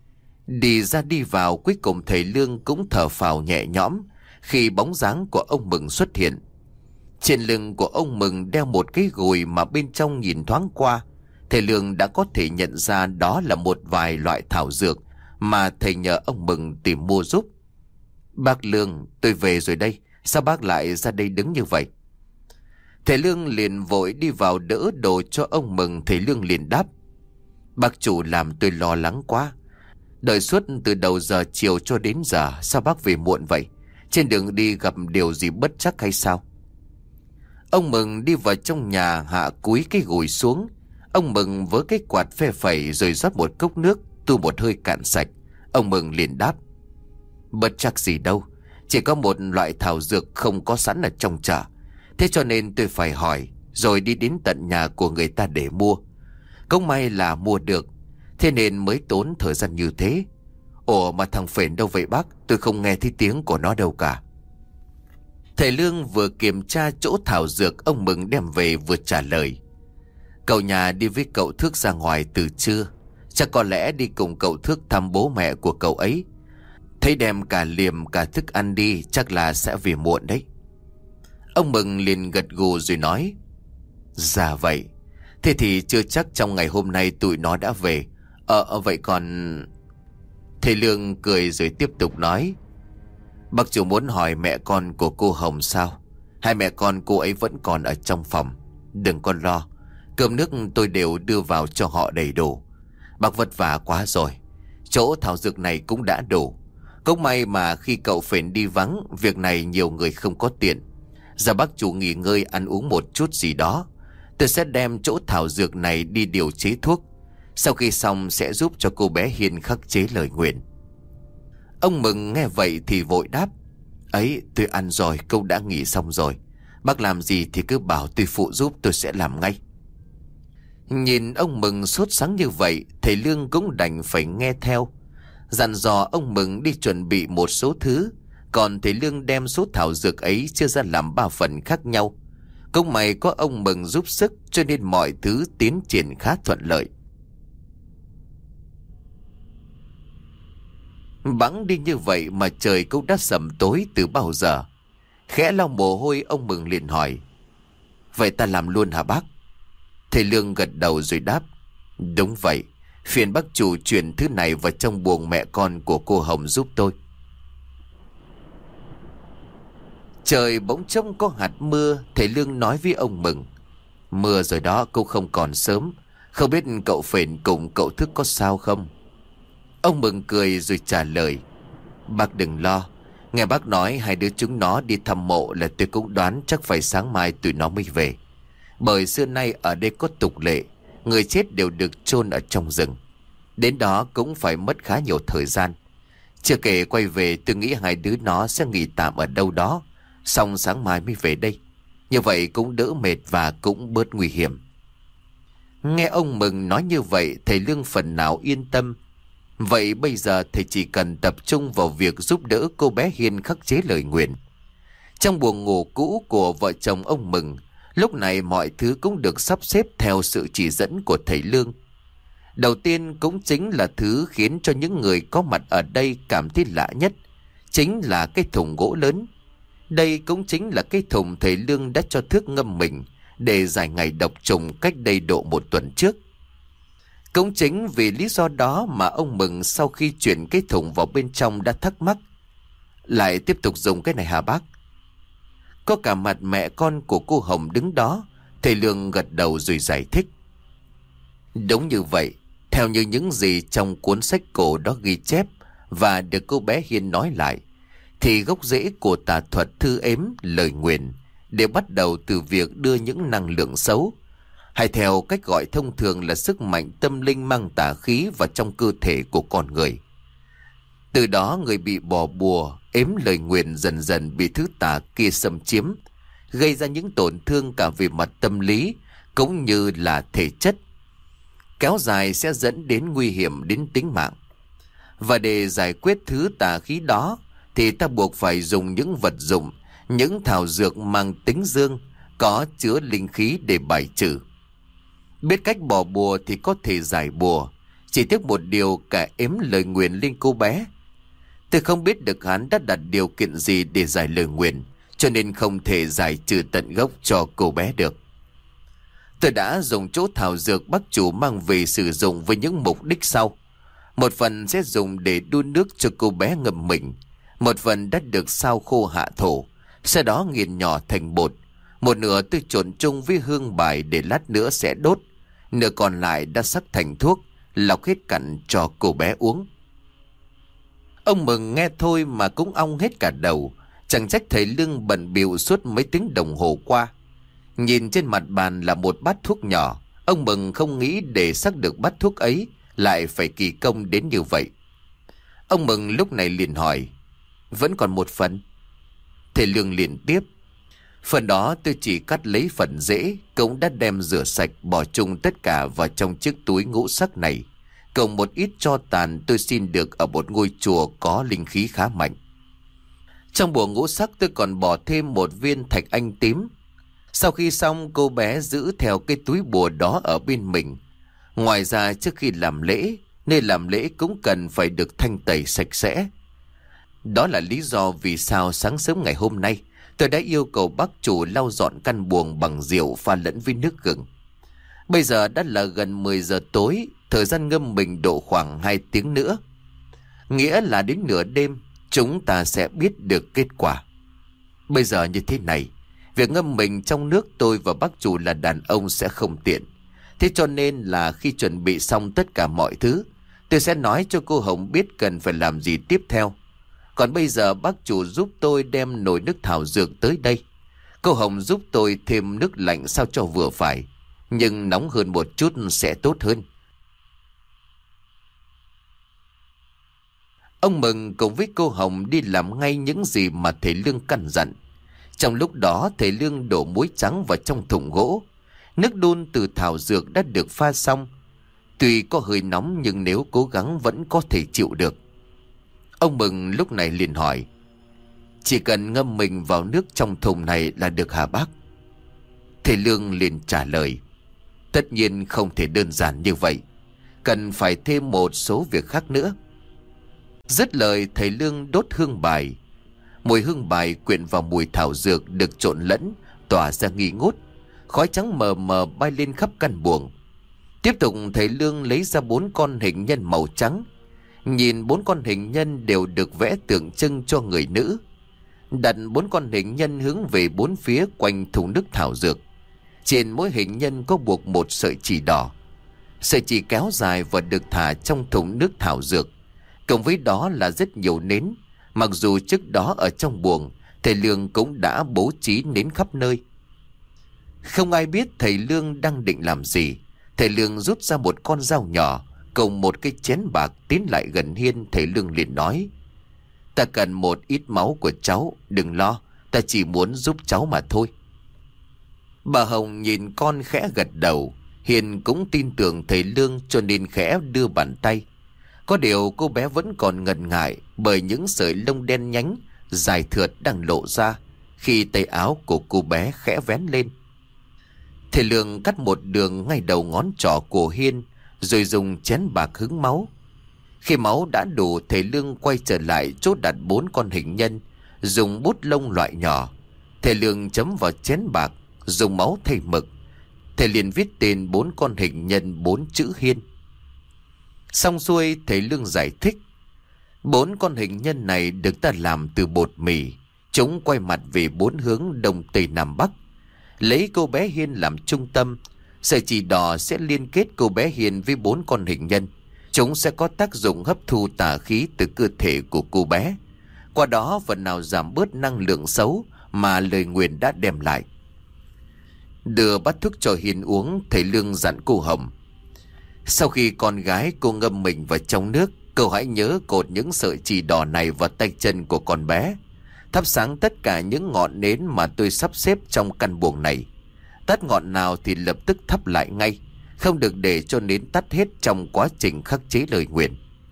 Speaker 1: Đi ra đi vào, cuối cùng thầy Lương cũng thở phào nhẹ nhõm khi bóng dáng của ông Mừng xuất hiện. Trên lưng của ông Mừng đeo một cái gùi mà bên trong nhìn thoáng qua, thầy Lương đã có thể nhận ra đó là một vài loại thảo dược mà thầy nhờ ông Mừng tìm mua giúp. Bác Lương, tôi về rồi đây, sao bác lại ra đây đứng như vậy? Thầy Lương liền vội đi vào đỡ đồ cho ông Mừng. Thầy Lương liền đáp: Bác chủ làm tôi lo lắng quá. Đợi suốt từ đầu giờ chiều cho đến giờ, sao bác về muộn vậy? Trên đường đi gặp điều gì bất trắc hay sao? Ông Mừng đi vào trong nhà, hạ cúi cái gùi xuống. Ông Mừng với cái quạt phe phẩy rồi rót một cốc nước, tu một hơi cạn sạch. Ông Mừng liền đáp: Bất chắc gì đâu, chỉ có một loại thảo dược không có sẵn ở trong chợ. Thế cho nên tôi phải hỏi, rồi đi đến tận nhà của người ta để mua. Cũng may là mua được, thế nên mới tốn thời gian như thế. Ủa mà thằng Phền đâu vậy bác? Tôi không nghe thấy tiếng của nó đâu cả. Thầy Lương vừa kiểm tra chỗ thảo dược ông Mừng đem về vừa trả lời: Cậu nhà đi với cậu Thước ra ngoài từ trưa, chắc có lẽ đi cùng cậu Thước thăm bố mẹ của cậu ấy. Thấy đem cả liềm cả thức ăn đi, chắc là sẽ về muộn đấy. Ông Mừng liền gật gù rồi nói: Dạ vậy. Thế thì chưa chắc trong ngày hôm nay tụi nó đã về. Ờ vậy còn... Thầy Lương cười rồi tiếp tục nói: Bác chủ muốn hỏi mẹ con của cô Hồng sao? Hai mẹ con cô ấy vẫn còn ở trong phòng. Đừng con lo, cơm nước tôi đều đưa vào cho họ đầy đủ. Bác vất vả quá rồi, chỗ thảo dược này cũng đã đủ. Cũng may mà khi cậu Phền đi vắng, việc này nhiều người không có tiện. Giờ bác chủ nghỉ ngơi ăn uống một chút gì đó. Tôi sẽ đem chỗ thảo dược này đi điều chế thuốc. Sau khi xong sẽ giúp cho cô bé Hiền khắc chế lời nguyện. Ông Mừng nghe vậy thì vội đáp: Ấy, tôi ăn rồi, câu đã nghỉ xong rồi. Bác làm gì thì cứ bảo tôi phụ giúp, tôi sẽ làm ngay. Nhìn ông Mừng sốt sắng như vậy, thầy Lương cũng đành phải nghe theo. Dặn dò ông Mừng đi chuẩn bị một số thứ. Còn thầy Lương đem số thảo dược ấy chia ra làm ba phần khác nhau. Cũng may có ông Mừng giúp sức cho nên mọi thứ tiến triển khá thuận lợi. Bẵng đi như vậy mà trời cũng đã sầm tối từ bao giờ. Khẽ lau mồ hôi, ông Mừng liền hỏi: Vậy ta làm luôn hả bác? Thầy Lương gật đầu rồi đáp: Đúng vậy, phiền bác chủ chuyển thứ này vào trong buồng mẹ con của cô Hồng giúp tôi. Trời bỗng trông có hạt mưa. Thầy Lương nói với ông Mừng: Mưa rồi đó, cô không còn sớm. Không biết cậu Phền cùng cậu Thức có sao không? Ông Mừng cười rồi trả lời: Bác đừng lo. Nghe bác nói hai đứa chúng nó đi thăm mộ là tôi cũng đoán chắc phải sáng mai tụi nó mới về. Bởi xưa nay ở đây có tục lệ, người chết đều được chôn ở trong rừng. Đến đó cũng phải mất khá nhiều thời gian. Chưa kể quay về, tôi nghĩ hai đứa nó sẽ nghỉ tạm ở đâu đó, xong sáng mai mới về đây. Như vậy cũng đỡ mệt và cũng bớt nguy hiểm. Nghe ông Mừng nói như vậy, thầy Lương phần nào yên tâm. Vậy bây giờ thầy chỉ cần tập trung vào việc giúp đỡ cô bé Hiền khắc chế lời nguyền. Trong buồng ngủ cũ của vợ chồng ông Mừng, lúc này mọi thứ cũng được sắp xếp theo sự chỉ dẫn của thầy Lương. Đầu tiên cũng chính là thứ khiến cho những người có mặt ở đây cảm thấy lạ nhất, chính là cái thùng gỗ lớn. Đây cũng chính là cái thùng thầy Lương đã cho Thước ngâm mình để giải ngày độc trùng cách đây độ một tuần trước. Cũng chính vì lý do đó mà ông Mừng sau khi chuyển cái thùng vào bên trong đã thắc mắc: lại tiếp tục dùng cái này hả bác? Có cả mặt mẹ con của cô Hồng đứng đó. Thầy Lương gật đầu rồi giải thích: đúng như vậy. Theo như những gì trong cuốn sách cổ đó ghi chép và được cô bé Hiên nói lại, thì gốc rễ của tà thuật thư ếm lời nguyền đều bắt đầu từ việc đưa những năng lượng xấu, hay theo cách gọi thông thường là sức mạnh tâm linh mang tà khí vào trong cơ thể của con người. Từ đó người bị bỏ bùa, ếm lời nguyền dần dần bị thứ tà kia xâm chiếm, gây ra những tổn thương cả về mặt tâm lý cũng như là thể chất. Kéo dài sẽ dẫn đến nguy hiểm đến tính mạng. Và để giải quyết thứ tà khí đó thì ta buộc phải dùng những vật dụng, những thảo dược mang tính dương, có chứa linh khí để bài trừ. Biết cách bỏ bùa thì có thể giải bùa. Chỉ tiếc một điều, cả ếm lời nguyền lên cô bé. Tôi không biết được hắn đã đặt điều kiện gì để giải lời nguyền, cho nên không thể giải trừ tận gốc cho cô bé được. Tôi đã dùng chỗ thảo dược bác chủ mang về sử dụng với những mục đích sau. Một phần sẽ dùng để đun nước cho cô bé ngâm mình. Một phần đã được sao khô hạ thổ, sau đó nghiền nhỏ thành bột. Một nửa tôi trộn chung với hương bài để lát nữa sẽ đốt. Nửa còn lại đã sắc thành thuốc, lọc hết cặn cho cô bé uống. Ông Mừng nghe thôi mà cũng ong hết cả đầu. Chẳng trách thầy Lương bận bịu suốt mấy tiếng đồng hồ qua. Nhìn trên mặt bàn là một bát thuốc nhỏ. Ông Mừng không nghĩ để sắc được bát thuốc ấy lại phải kỳ công đến như vậy. Ông Mừng lúc này liền hỏi: vẫn còn một phần? Thầy Lương liền tiếp: phần đó tôi chỉ cắt lấy phần rễ, cũng đã đem rửa sạch, bỏ chung tất cả vào trong chiếc túi ngũ sắc này. Cộng một ít tro tàn tôi xin được ở một ngôi chùa có linh khí khá mạnh. Trong bùa ngũ sắc tôi còn bỏ thêm một viên thạch anh tím. Sau khi xong, cô bé giữ theo cái túi bùa đó ở bên mình. Ngoài ra, trước khi làm lễ, nơi làm lễ cũng cần phải được thanh tẩy sạch sẽ. Đó là lý do vì sao sáng sớm ngày hôm nay tôi đã yêu cầu bác chủ lau dọn căn buồng bằng rượu pha lẫn với nước gừng. Bây giờ đã là gần mười giờ tối, thời gian ngâm mình độ khoảng hai tiếng nữa. Nghĩa là đến nửa đêm chúng ta sẽ biết được kết quả. Bây giờ như thế này, việc ngâm mình trong nước tôi và bác chủ là đàn ông sẽ không tiện. Thế cho nên là khi chuẩn bị xong tất cả mọi thứ, tôi sẽ nói cho cô Hồng biết cần phải làm gì tiếp theo. Còn bây giờ bác chủ giúp tôi đem nồi nước thảo dược tới đây. Cô Hồng giúp tôi thêm nước lạnh sao cho vừa phải, nhưng nóng hơn một chút sẽ tốt hơn. Ông Mừng cùng với cô Hồng đi làm ngay những gì mà thầy Lương căn dặn. Trong lúc đó thầy Lương đổ muối trắng vào trong thùng gỗ. Nước đun từ thảo dược đã được pha xong. Tuy có hơi nóng nhưng nếu cố gắng vẫn có thể chịu được. Ông Mừng lúc này liền hỏi: chỉ cần ngâm mình vào nước trong thùng này là được hả bác? Thầy Lương liền trả lời: tất nhiên không thể đơn giản như vậy, cần phải thêm một số việc khác nữa. Dứt lời, thầy Lương đốt hương bài. Mùi hương bài quyện vào mùi thảo dược được trộn lẫn, tỏa ra nghi ngút. Khói trắng mờ mờ bay lên khắp căn buồng. Tiếp tục, thầy Lương lấy ra bốn con hình nhân màu trắng. Nhìn bốn con hình nhân đều được vẽ tượng trưng cho người nữ. Đặt bốn con hình nhân hướng về bốn phía quanh thùng nước thảo dược. Trên mỗi hình nhân có buộc một sợi chỉ đỏ. Sợi chỉ kéo dài và được thả trong thùng nước thảo dược. Cộng với đó là rất nhiều nến. Mặc dù trước đó ở trong buồng, thầy Lương cũng đã bố trí nến khắp nơi. Không ai biết thầy Lương đang định làm gì. Thầy Lương rút ra một con dao nhỏ cùng một cái chén bạc tiến lại gần Hiên. Thầy Lương liền nói: ta cần một ít máu của cháu, đừng lo, ta chỉ muốn giúp cháu mà thôi. Bà Hồng nhìn con khẽ gật đầu. Hiền cũng tin tưởng thầy Lương cho nên khẽ đưa bàn tay. Có điều cô bé vẫn còn ngần ngại bởi những sợi lông đen nhánh dài thượt đang lộ ra khi tay áo của cô bé khẽ vén lên. Thầy Lương cắt một đường ngay đầu ngón trỏ của Hiên rồi dùng chén bạc hứng máu. Khi máu đã đủ, thầy Lương quay trở lại chỗ đặt bốn con hình nhân dùng bút lông loại nhỏ. Thầy Lương chấm vào chén bạc, dùng máu thay mực. Thầy liền viết tên bốn con hình nhân bốn chữ Hiên. Xong xuôi, thầy Lương giải thích. Bốn con hình nhân này được ta làm từ bột mì. Chúng quay mặt về bốn hướng đông tây nam bắc. Lấy cô bé Hiên làm trung tâm. Sợi chỉ đỏ sẽ liên kết cô bé Hiên với bốn con hình nhân. Chúng sẽ có tác dụng hấp thu tà khí từ cơ thể của cô bé. Qua đó phần nào giảm bớt năng lượng xấu mà lời nguyền đã đem lại. Đưa bát thuốc cho Hiên uống, thầy Lương dặn cô Hồng. Sau khi con gái cô ngâm mình vào trong nước, cậu hãy nhớ cột những sợi chỉ đỏ này vào tay chân của con bé. Thắp sáng tất cả những ngọn nến mà tôi sắp xếp trong căn buồng này. Tắt ngọn nào thì lập tức thắp lại ngay, không được để cho nến tắt hết trong quá trình khắc chế lời nguyền.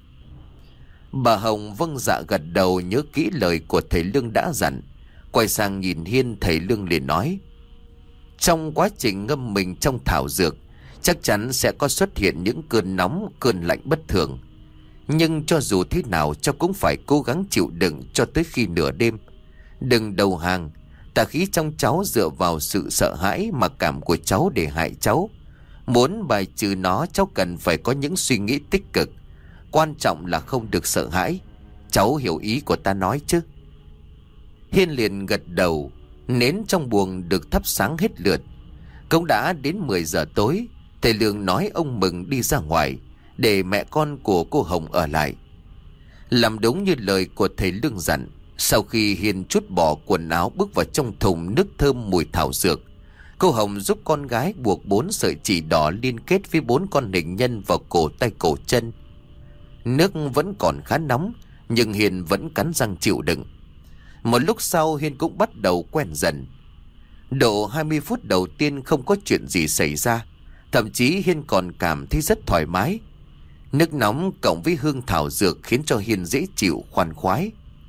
Speaker 1: Bà Hồng vâng dạ gật đầu, nhớ kỹ lời của thầy Lương đã dặn. Quay sang nhìn Hiên, thầy Lương liền nói. Trong quá trình ngâm mình trong thảo dược, chắc chắn sẽ có xuất hiện những cơn nóng, cơn lạnh bất thường. Nhưng cho dù thế nào cháu cũng phải cố gắng chịu đựng cho tới khi nửa đêm. Đừng đầu hàng. Tà khí trong cháu dựa vào sự sợ hãi mặc cảm của cháu để hại cháu. Muốn bài trừ nó, cháu cần phải có những suy nghĩ tích cực. Quan trọng là không được sợ hãi. Cháu hiểu ý của ta nói chứ? Hiên liền gật đầu. Nến trong buồng được thắp sáng hết lượt. Cũng đã đến mười giờ tối. Thầy Lương nói ông Mừng đi ra ngoài, để mẹ con của cô Hồng ở lại. Làm đúng như lời của thầy Lương dặn. Sau khi Hiên trút bỏ quần áo bước vào trong thùng nước thơm mùi thảo dược, cô Hồng giúp con gái buộc bốn sợi chỉ đỏ liên kết với bốn con hình nhân vào cổ tay cổ chân. Nước vẫn còn khá nóng, nhưng Hiên vẫn cắn răng chịu đựng. Một lúc sau Hiên cũng bắt đầu quen dần. Độ hai mươi phút đầu tiên không có chuyện gì xảy ra. Thậm chí Hiên còn cảm thấy rất thoải mái. Nước nóng cộng với hương thảo dược khiến cho Hiên dễ chịu khoan khoái.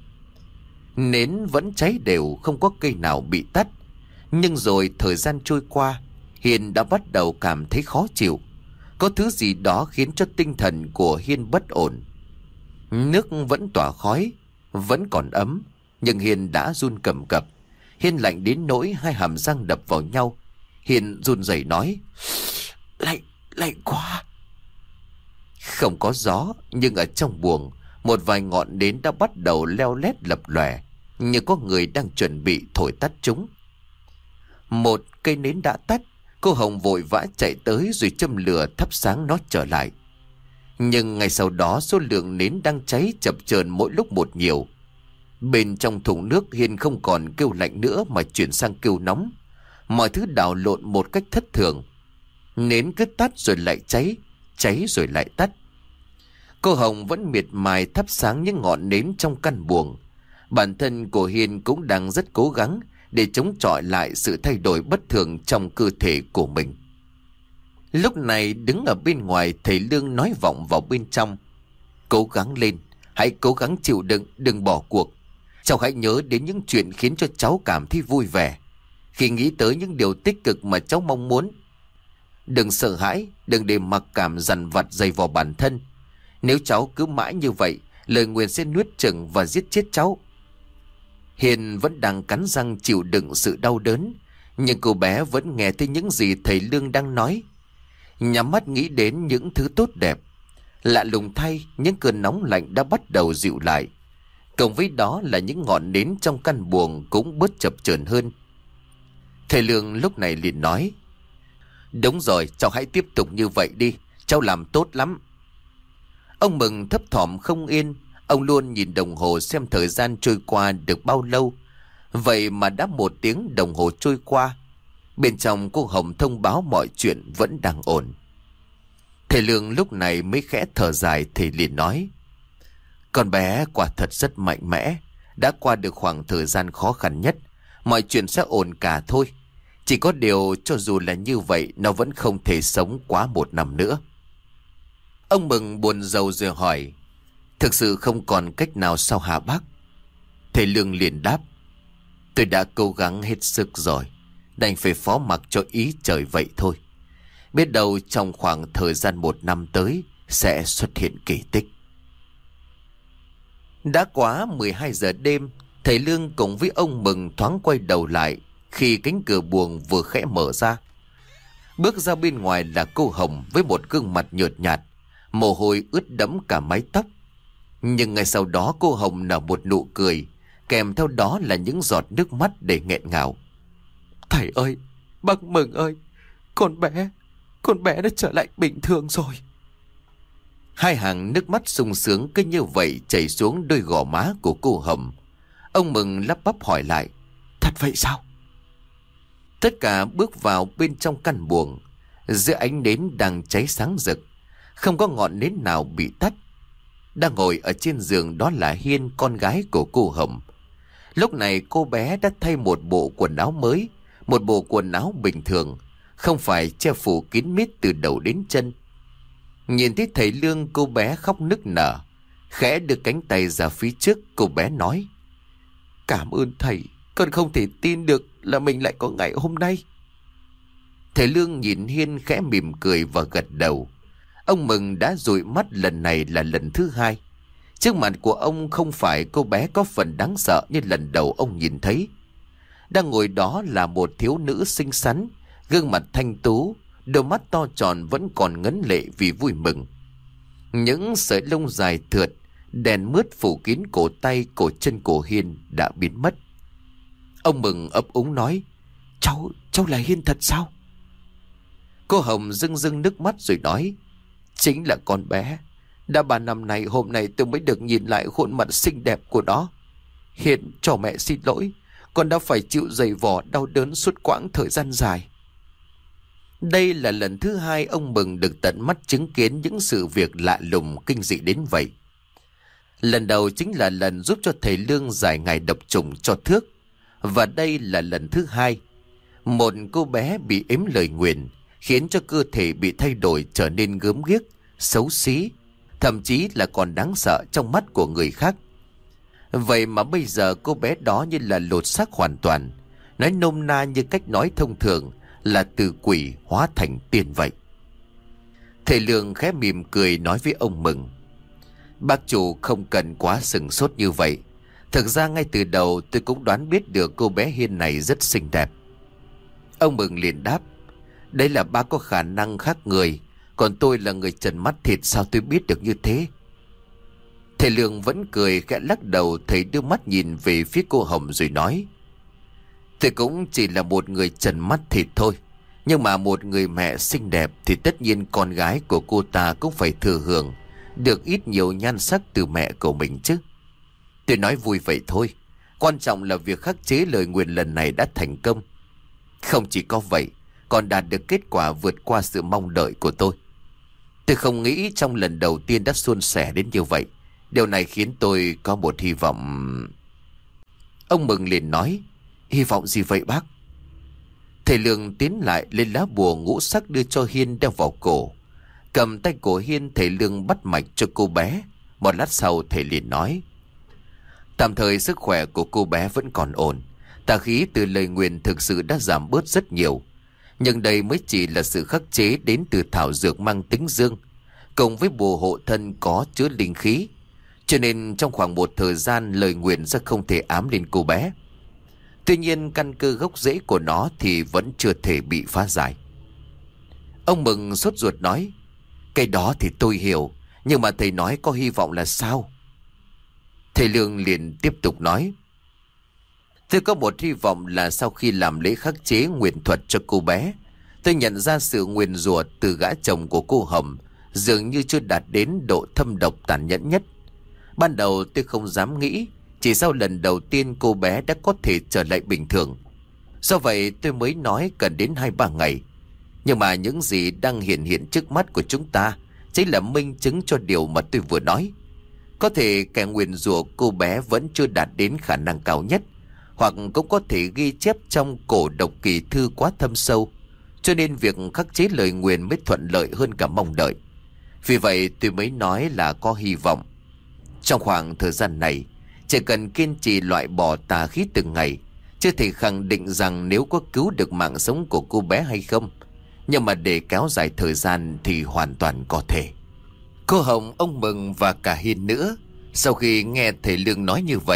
Speaker 1: Nến vẫn cháy đều, không có cây nào bị tắt. Nhưng rồi thời gian trôi qua, Hiên đã bắt đầu cảm thấy khó chịu. Có thứ gì đó khiến cho tinh thần của Hiên bất ổn. Nước vẫn tỏa khói, vẫn còn ấm, nhưng Hiên đã run cầm cập. Hiên lạnh đến nỗi hai hàm răng đập vào nhau. Hiên run rẩy nói: Lạnh, lạnh quá. Không có gió, nhưng ở trong buồng, một vài ngọn nến đã bắt đầu leo lét lập lòe, như có người đang chuẩn bị thổi tắt chúng. Một cây nến đã tắt, cô Hồng vội vã chạy tới rồi châm lửa thắp sáng nó trở lại. Nhưng ngay sau đó số lượng nến đang cháy chập chờn mỗi lúc một nhiều. Bên trong thùng nước Hiên không còn kêu lạnh nữa mà chuyển sang kêu nóng. Mọi thứ đảo lộn một cách thất thường. Nến cứ tắt rồi lại cháy, cháy rồi lại tắt. Cô Hồng vẫn miệt mài thắp sáng những ngọn nến trong căn buồng. Bản thân của Hiên cũng đang rất cố gắng để chống chọi lại sự thay đổi bất thường trong cơ thể của mình. Lúc này đứng ở bên ngoài, thầy Lương nói vọng vào bên trong: Cố gắng lên, hãy cố gắng chịu đựng, đừng bỏ cuộc. Cháu hãy nhớ đến những chuyện khiến cho cháu cảm thấy vui vẻ, khi nghĩ tới những điều tích cực mà cháu mong muốn. Đừng sợ hãi, đừng để mặc cảm dằn vặt dày vào bản thân. Nếu cháu cứ mãi như vậy, lời nguyền sẽ nuốt chửng và giết chết cháu. Hiền vẫn đang cắn răng chịu đựng sự đau đớn, nhưng cô bé vẫn nghe thấy những gì thầy Lương đang nói. Nhắm mắt nghĩ đến những thứ tốt đẹp. Lạ lùng thay, những cơn nóng lạnh đã bắt đầu dịu lại. Cộng với đó là những ngọn nến trong căn buồng cũng bớt chập chờn hơn. Thầy Lương lúc này liền nói: Đúng rồi, cháu hãy tiếp tục như vậy đi, cháu làm tốt lắm. Ông Mừng thấp thỏm không yên. Ông luôn nhìn đồng hồ xem thời gian trôi qua được bao lâu. Vậy mà đã một tiếng đồng hồ trôi qua. Bên trong cô Hồng thông báo mọi chuyện vẫn đang ổn. Thầy Lương lúc này mới khẽ thở dài. Thầy liền nói: Con bé quả thật rất mạnh mẽ, đã qua được khoảng thời gian khó khăn nhất. Mọi chuyện sẽ ổn cả thôi. Chỉ có điều cho dù là như vậy, nó vẫn không thể sống quá một năm nữa. Ông Mừng buồn rầu rồi hỏi: Thực sự không còn cách nào sao hả bác? Thầy Lương liền đáp: Tôi đã cố gắng hết sức rồi, đành phải phó mặc cho ý trời vậy thôi. Biết đâu trong khoảng thời gian một năm tới sẽ xuất hiện kỳ tích. Đã quá mười hai giờ đêm, Thầy Lương cùng với ông Mừng thoáng quay đầu lại khi cánh cửa buồng vừa khẽ mở ra. Bước ra bên ngoài là cô Hồng với một gương mặt nhợt nhạt, mồ hôi ướt đẫm cả mái tóc. Nhưng ngay sau đó cô Hồng nở một nụ cười, kèm theo đó là những giọt nước mắt để nghẹn ngào.
Speaker 2: Thầy ơi, bác Mừng ơi, con bé, con bé đã trở lại bình thường rồi.
Speaker 1: Hai hàng nước mắt sung sướng cứ như vậy chảy xuống đôi gò má của cô Hồng. Ông Mừng lắp bắp hỏi lại:
Speaker 2: Thật vậy sao?
Speaker 1: Tất cả bước vào bên trong căn buồng. Giữa ánh nến đang cháy sáng rực, không có ngọn nến nào bị tắt. Đang ngồi ở trên giường đó là Hiên, con gái của cô Hồng. Lúc này cô bé đã thay một bộ quần áo mới, một bộ quần áo bình thường, không phải che phủ kín mít từ đầu đến chân. Nhìn thấy thầy Lương, cô bé khóc nức nở, khẽ đưa cánh tay ra phía trước. Cô bé nói:
Speaker 2: Cảm ơn thầy, con không thể tin được là mình lại có ngày hôm nay.
Speaker 1: Thầy Lương nhìn Hiên khẽ mỉm cười và gật đầu. Ông Mừng đã dụi mắt lần này là lần thứ hai. Trước mặt của ông không phải cô bé có phần đáng sợ như lần đầu ông nhìn thấy. Đang ngồi đó là một thiếu nữ xinh xắn, gương mặt thanh tú, đôi mắt to tròn vẫn còn ngấn lệ vì vui mừng. Những sợi lông dài thượt, đèn mướt phủ kín cổ tay, cổ chân của Hiên đã biến mất. Ông Mừng ấp úng nói:
Speaker 2: Cháu, cháu là Hiên thật sao?
Speaker 1: Cô Hồng rưng rưng nước mắt rồi nói:
Speaker 2: Chính là con bé. Đã ba năm nay hôm nay tôi mới được nhìn lại khuôn mặt xinh đẹp của nó. Hiên, cho mẹ xin lỗi, con đã phải chịu dày vò đau đớn suốt quãng thời gian dài.
Speaker 1: Đây là lần thứ hai ông Mừng được tận mắt chứng kiến những sự việc lạ lùng kinh dị đến vậy. Lần đầu chính là lần giúp cho thầy Lương giải ngài độc trùng cho Thước. Và đây là lần thứ hai. Một cô bé bị ếm lời nguyền, khiến cho cơ thể bị thay đổi trở nên gớm ghiếc, xấu xí, thậm chí là còn đáng sợ trong mắt của người khác. Vậy mà bây giờ cô bé đó như là lột xác hoàn toàn. Nói nôm na như cách nói thông thường là từ quỷ hóa thành tiên vậy. Thầy Lương khẽ mỉm cười nói với ông Mừng: Bác chủ không cần quá sừng sốt như vậy. Thực ra ngay từ đầu tôi cũng đoán biết được cô bé Hiên này rất xinh đẹp. Ông Mừng liền đáp: Đấy là bác có khả năng khác người, còn tôi là người trần mắt thịt, sao tôi biết được như thế? Thầy Lương vẫn cười khẽ lắc đầu. Thầy đưa mắt nhìn về phía cô Hồng rồi nói: Tôi cũng chỉ là một người trần mắt thịt thôi, nhưng mà một người mẹ xinh đẹp thì tất nhiên con gái của cô ta cũng phải thừa hưởng được ít nhiều nhan sắc từ mẹ của mình chứ. Tôi nói vui vậy thôi, quan trọng là việc khắc chế lời nguyền lần này đã thành công. Không chỉ có vậy, còn đạt được kết quả vượt qua sự mong đợi của tôi. Tôi không nghĩ trong lần đầu tiên đã suôn sẻ đến như vậy. Điều này khiến tôi có một hy vọng. Ông Mừng liền nói: Hy vọng gì vậy bác? Thầy Lương tiến lại lên lá bùa ngũ sắc đưa cho Hiên đeo vào cổ. Cầm tay của Hiên, thầy Lương bắt mạch cho cô bé. Một lát sau thầy liền nói: Tạm thời sức khỏe của cô bé vẫn còn ổn. Tà khí từ lời nguyền thực sự đã giảm bớt rất nhiều. Nhưng đây mới chỉ là sự khắc chế đến từ thảo dược mang tính dương, cộng với bùa hộ thân có chứa linh khí. Cho nên trong khoảng một thời gian lời nguyền sẽ không thể ám lên cô bé. Tuy nhiên căn cơ gốc rễ của nó thì vẫn chưa thể bị phá giải. Ông Mừng sốt ruột nói: Cái đó thì tôi hiểu, nhưng mà thầy nói có hy vọng là sao? Thầy Lương liền tiếp tục nói: Tôi có một hy vọng là sau khi làm lễ khắc chế nguyền thuật cho cô bé, tôi nhận ra sự nguyền rủa từ gã chồng của cô Hồng dường như chưa đạt đến độ thâm độc tàn nhẫn nhất. Ban đầu tôi không dám nghĩ, chỉ sau lần đầu tiên cô bé đã có thể trở lại bình thường. Do vậy tôi mới nói cần đến hai ba ngày. Nhưng mà những gì đang hiện hiện trước mắt của chúng ta chính là minh chứng cho điều mà tôi vừa nói. Có thể kẻ nguyền rủa cô bé vẫn chưa đạt đến khả năng cao nhất, hoặc cũng có thể ghi chép trong cổ độc kỳ thư quá thâm sâu, cho nên việc khắc chế lời nguyền mới thuận lợi hơn cả mong đợi. Vì vậy tôi mới nói là có hy vọng. Trong khoảng thời gian này, chỉ cần kiên trì loại bỏ tà khí từng ngày, chưa thể khẳng định rằng nếu có cứu được mạng sống của cô bé hay không, nhưng mà để kéo dài thời gian thì hoàn toàn có thể. Cô Hồng, ông Mừng và cả Hiên nữa, sau khi nghe thầy Lương nói như vậy,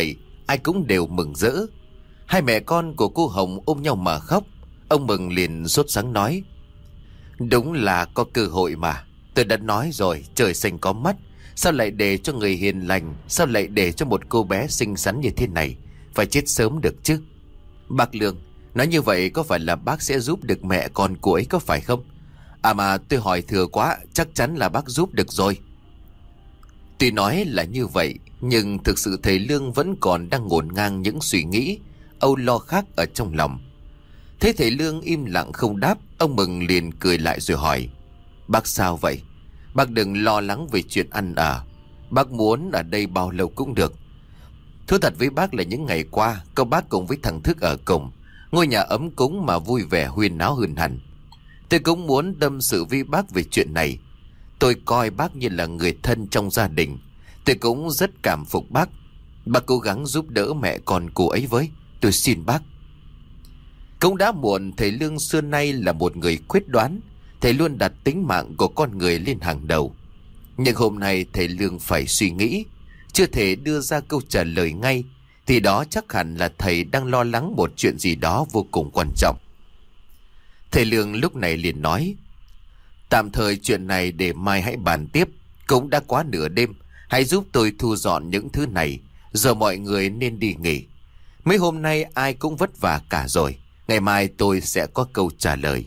Speaker 1: ai cũng đều mừng rỡ. Hai mẹ con của cô Hồng ôm nhau mà khóc. Ông Mừng liền sốt sắng nói: Đúng là có cơ hội mà. Tôi đã nói rồi, trời xanh có mắt. Sao lại để cho người hiền lành, sao lại để cho một cô bé xinh xắn như thế này phải chết sớm được chứ? Bác Lương, nói như vậy có phải là bác sẽ giúp được mẹ con cô ấy có phải không? À mà tôi hỏi thừa quá, chắc chắn là bác giúp được rồi. Tuy nói là như vậy, nhưng thực sự thầy Lương vẫn còn đang ngổn ngang những suy nghĩ, âu lo khác ở trong lòng. Thế thầy Lương im lặng không đáp, ông Mừng liền cười lại rồi hỏi: Bác sao vậy? Bác đừng lo lắng về chuyện ăn ở. Bác muốn ở đây bao lâu cũng được. Thú thật với bác là những ngày qua, cậu bác cùng với thằng Thức ở cùng, ngôi nhà ấm cúng mà vui vẻ huyên náo hơn hẳn. Tôi cũng muốn tâm sự với bác về chuyện này. Tôi coi bác như là người thân trong gia đình. Tôi cũng rất cảm phục bác. Bác cố gắng giúp đỡ mẹ con cô ấy với. Tôi xin bác. Cũng đã muộn, thầy Lương xưa nay là một người quyết đoán. Thầy luôn đặt tính mạng của con người lên hàng đầu. Nhưng hôm nay thầy Lương phải suy nghĩ. Chưa thể đưa ra câu trả lời ngay, thì đó chắc hẳn là thầy đang lo lắng một chuyện gì đó vô cùng quan trọng. Thầy Lương lúc này liền nói: Tạm thời chuyện này để mai hãy bàn tiếp. Cũng đã quá nửa đêm, hãy giúp tôi thu dọn những thứ này, giờ mọi người nên đi nghỉ. Mấy hôm nay ai cũng vất vả cả rồi. Ngày mai tôi sẽ có câu trả lời.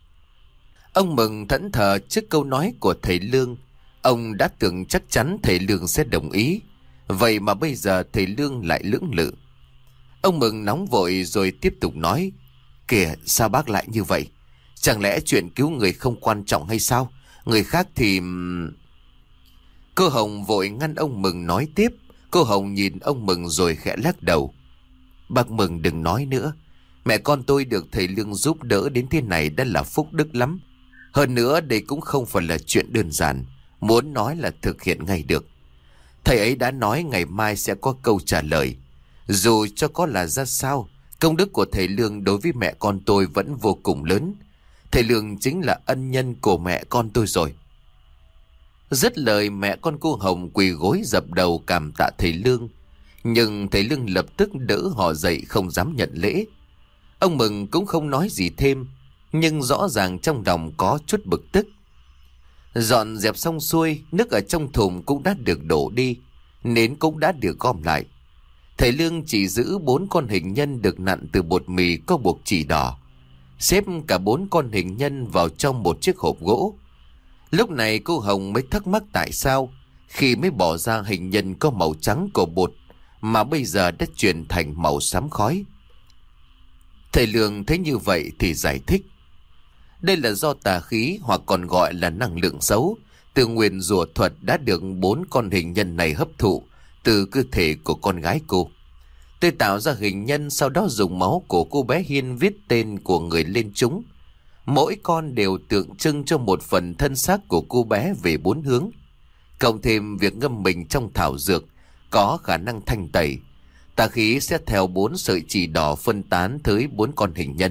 Speaker 1: Ông Mừng thẫn thờ trước câu nói của thầy Lương. Ông đã tưởng chắc chắn thầy Lương sẽ đồng ý. Vậy mà bây giờ thầy Lương lại lưỡng lự. Ông Mừng nóng vội rồi tiếp tục nói: Kìa, sao bác lại như vậy? Chẳng lẽ chuyện cứu người không quan trọng hay sao? Người khác thì... Cô Hồng vội ngăn ông Mừng nói tiếp. Cô Hồng nhìn ông Mừng rồi khẽ lắc đầu: Bác Mừng đừng nói nữa. Mẹ con tôi được thầy Lương giúp đỡ đến thế này đã là phúc đức lắm. Hơn nữa đây cũng không phải là chuyện đơn giản, muốn nói là thực hiện ngay được. Thầy ấy đã nói ngày mai sẽ có câu trả lời. Dù cho có là ra sao, công đức của thầy Lương đối với mẹ con tôi vẫn vô cùng lớn. Thầy Lương chính là ân nhân của mẹ con tôi rồi. Dứt lời, mẹ con cô Hồng quỳ gối dập đầu cảm tạ thầy Lương. Nhưng thầy Lương lập tức đỡ họ dậy không dám nhận lễ. Ông Mừng cũng không nói gì thêm, nhưng rõ ràng trong lòng có chút bực tức. Dọn dẹp xong xuôi, nước ở trong thùng cũng đã được đổ đi, nến cũng đã được gom lại. Thầy Lương chỉ giữ bốn con hình nhân được nặn từ bột mì có buộc chỉ đỏ, xếp cả bốn con hình nhân vào trong một chiếc hộp gỗ. Lúc này cô Hồng mới thắc mắc tại sao khi mới bỏ ra hình nhân có màu trắng của bột mà bây giờ đã chuyển thành màu xám khói. Thầy Lương thấy như vậy thì giải thích: Đây là do tà khí, hoặc còn gọi là năng lượng xấu, từ nguyền rủa thuật đã được bốn con hình nhân này hấp thụ từ cơ thể của con gái cô. Tôi tạo ra hình nhân, sau đó dùng máu của cô bé Hiên viết tên của người lên chúng. Mỗi con đều tượng trưng cho một phần thân xác của cô bé về bốn hướng. Cộng thêm việc ngâm mình trong thảo dược có khả năng thanh tẩy, tà khí sẽ theo bốn sợi chỉ đỏ phân tán tới bốn con hình nhân.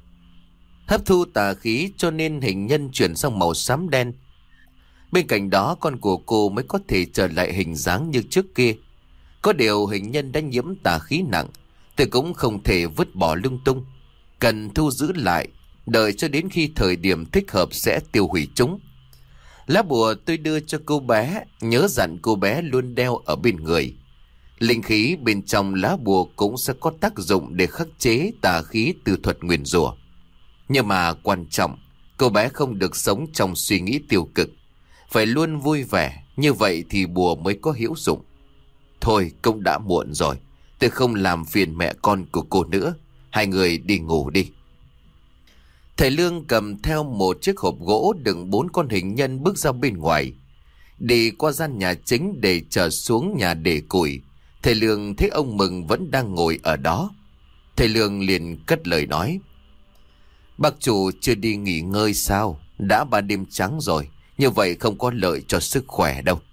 Speaker 1: Hấp thu tà khí cho nên hình nhân chuyển sang màu xám đen. Bên cạnh đó con của cô mới có thể trở lại hình dáng như trước kia. Có điều hình nhân đã nhiễm tà khí nặng, tôi cũng không thể vứt bỏ lung tung, cần thu giữ lại, đợi cho đến khi thời điểm thích hợp sẽ tiêu hủy chúng. Lá bùa tôi đưa cho cô bé, nhớ dặn cô bé luôn đeo ở bên người. Linh khí bên trong lá bùa cũng sẽ có tác dụng để khắc chế tà khí từ thuật nguyền rủa. Nhưng mà quan trọng, cô bé không được sống trong suy nghĩ tiêu cực, phải luôn vui vẻ, như vậy thì bùa mới có hữu dụng. Thôi cũng đã muộn rồi, tôi không làm phiền mẹ con của cô nữa, hai người đi ngủ đi. Thầy Lương cầm theo một chiếc hộp gỗ đựng bốn con hình nhân bước ra bên ngoài, đi qua gian nhà chính để trở xuống nhà để củi. Thầy Lương thấy ông Mừng vẫn đang ngồi ở đó. Thầy Lương liền cất lời nói: Bác chủ chưa đi nghỉ ngơi sao? Đã ba đêm trắng rồi, như vậy không có lợi cho sức khỏe đâu.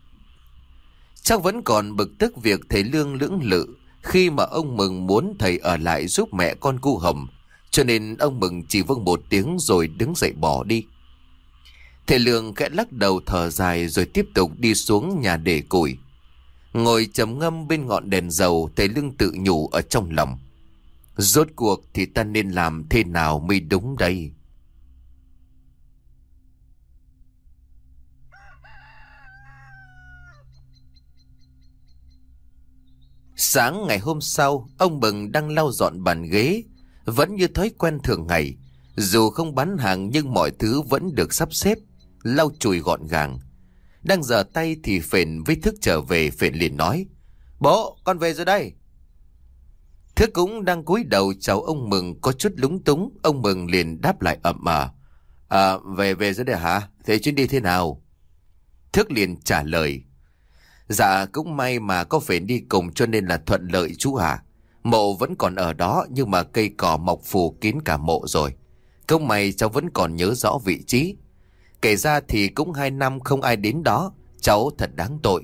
Speaker 1: Chắc vẫn còn bực tức việc thầy Lương lưỡng lự khi mà ông Mừng muốn thầy ở lại giúp mẹ con cô Hồng, cho nên ông Mừng chỉ vâng một tiếng rồi đứng dậy bỏ đi. Thầy Lương khẽ lắc đầu thở dài rồi tiếp tục đi xuống nhà để củi. Ngồi trầm ngâm bên ngọn đèn dầu, thầy Lương tự nhủ ở trong lòng. Rốt cuộc thì ta nên làm thế nào mới đúng đây? Sáng ngày hôm sau, ông Mừng đang lau dọn bàn ghế, vẫn như thói quen thường ngày. Dù không bán hàng nhưng mọi thứ vẫn được sắp xếp, lau chùi gọn gàng. Đang giở tay thì Phền với Thức trở về. Phền liền nói: Bố, con về rồi đây. Thức cũng đang cúi đầu chào ông Mừng, có chút lúng túng. Ông Mừng liền đáp lại ậm ờ: À, về về rồi đây hả? Thế chuyến đi thế nào? Thức liền trả lời: Dạ cũng may mà có Phền đi cùng cho nên là thuận lợi chú ạ. Mộ vẫn còn ở đó nhưng mà cây cỏ mọc phủ kín cả mộ rồi. Cũng may cháu vẫn còn nhớ rõ vị trí. Kể ra thì cũng hai năm không ai đến đó, cháu thật đáng tội.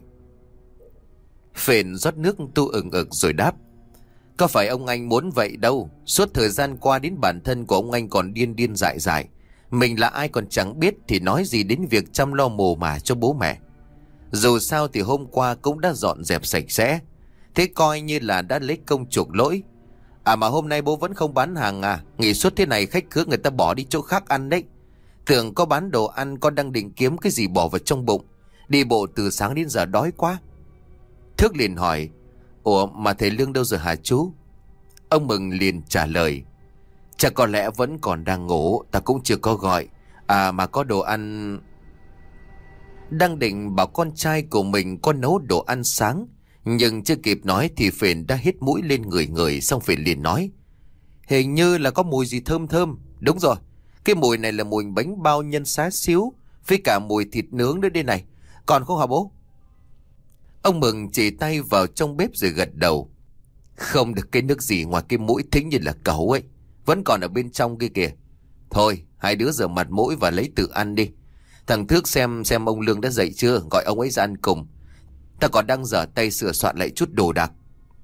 Speaker 1: Phền rót nước tu ừng ực rồi đáp: Có phải ông anh muốn vậy đâu. Suốt thời gian qua đến bản thân của ông anh còn điên điên dại dại. Mình là ai còn chẳng biết thì nói gì đến việc chăm lo mồ mả cho bố mẹ. Dù sao thì hôm qua cũng đã dọn dẹp sạch sẽ, thế coi như là đã lấy công chuộc lỗi. À mà hôm nay bố vẫn không bán hàng à? Nghỉ suốt thế này khách khứa người ta bỏ đi chỗ khác ăn đấy. Tưởng có bán đồ ăn, con đang định kiếm cái gì bỏ vào trong bụng. Đi bộ từ sáng đến giờ đói quá. Thức liền hỏi: Ủa mà thầy Lương đâu rồi hả chú? Ông Mừng liền trả lời: Chắc có lẽ vẫn còn đang ngủ, ta cũng chưa có gọi. À mà có đồ ăn. Đang định bảo con trai của mình có nấu đồ ăn sáng, nhưng chưa kịp nói thì Phền đã hít mũi lên người người. Xong Phền liền nói: Hình như là có mùi gì thơm thơm. Đúng rồi, cái mùi này là mùi bánh bao nhân xá xíu, với cả mùi thịt nướng nữa đây này. Còn không hả bố? Ông Mừng chỉ tay vào trong bếp rồi gật đầu: Không được cái nước gì ngoài cái mũi thính như là cẩu ấy, vẫn còn ở bên trong kia kìa. Thôi hai đứa rửa mặt mũi và lấy tự ăn đi. Thằng Thước xem xem ông Lương đã dậy chưa, gọi ông ấy ra ăn cùng. Ta còn đang dở tay sửa soạn lại chút đồ đạc.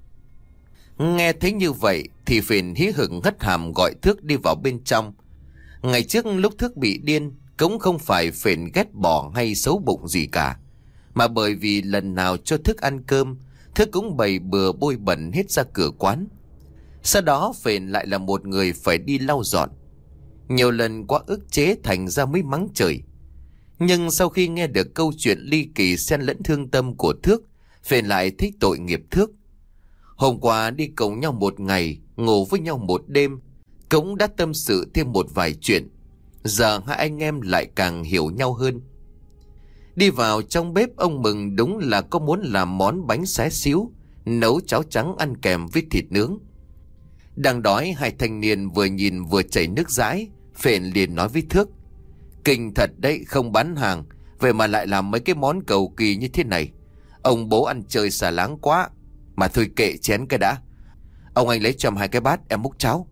Speaker 1: Nghe thấy như vậy thì Phền hí hửng hất hàm gọi Thước đi vào bên trong. Ngày trước lúc Thước bị điên, cũng không phải Phền ghét bỏ hay xấu bụng gì cả, mà bởi vì lần nào cho Thức ăn cơm, Thức cũng bày bừa bôi bẩn hết ra cửa quán. Sau đó Phền lại là một người phải đi lau dọn. Nhiều lần quá ức chế thành ra mới mắng trời. Nhưng sau khi nghe được câu chuyện ly kỳ xen lẫn thương tâm của Thước, Phền lại thích tội nghiệp Thước. Hôm qua đi cùng nhau một ngày, ngủ với nhau một đêm, cũng đã tâm sự thêm một vài chuyện. Giờ hai anh em lại càng hiểu nhau hơn. Đi vào trong bếp, ông Mừng đúng là có muốn làm món bánh xé xíu, nấu cháo trắng ăn kèm với thịt nướng. Đang đói, hai thanh niên vừa nhìn vừa chảy nước dãi. Phền liền nói với Thước: Kinh thật đấy, không bán hàng, vậy mà lại làm mấy cái món cầu kỳ như thế này. Ông bố ăn chơi xả láng quá. Mà thôi kệ chén cái đã. Ông anh lấy cho em hai cái bát, em múc cháo.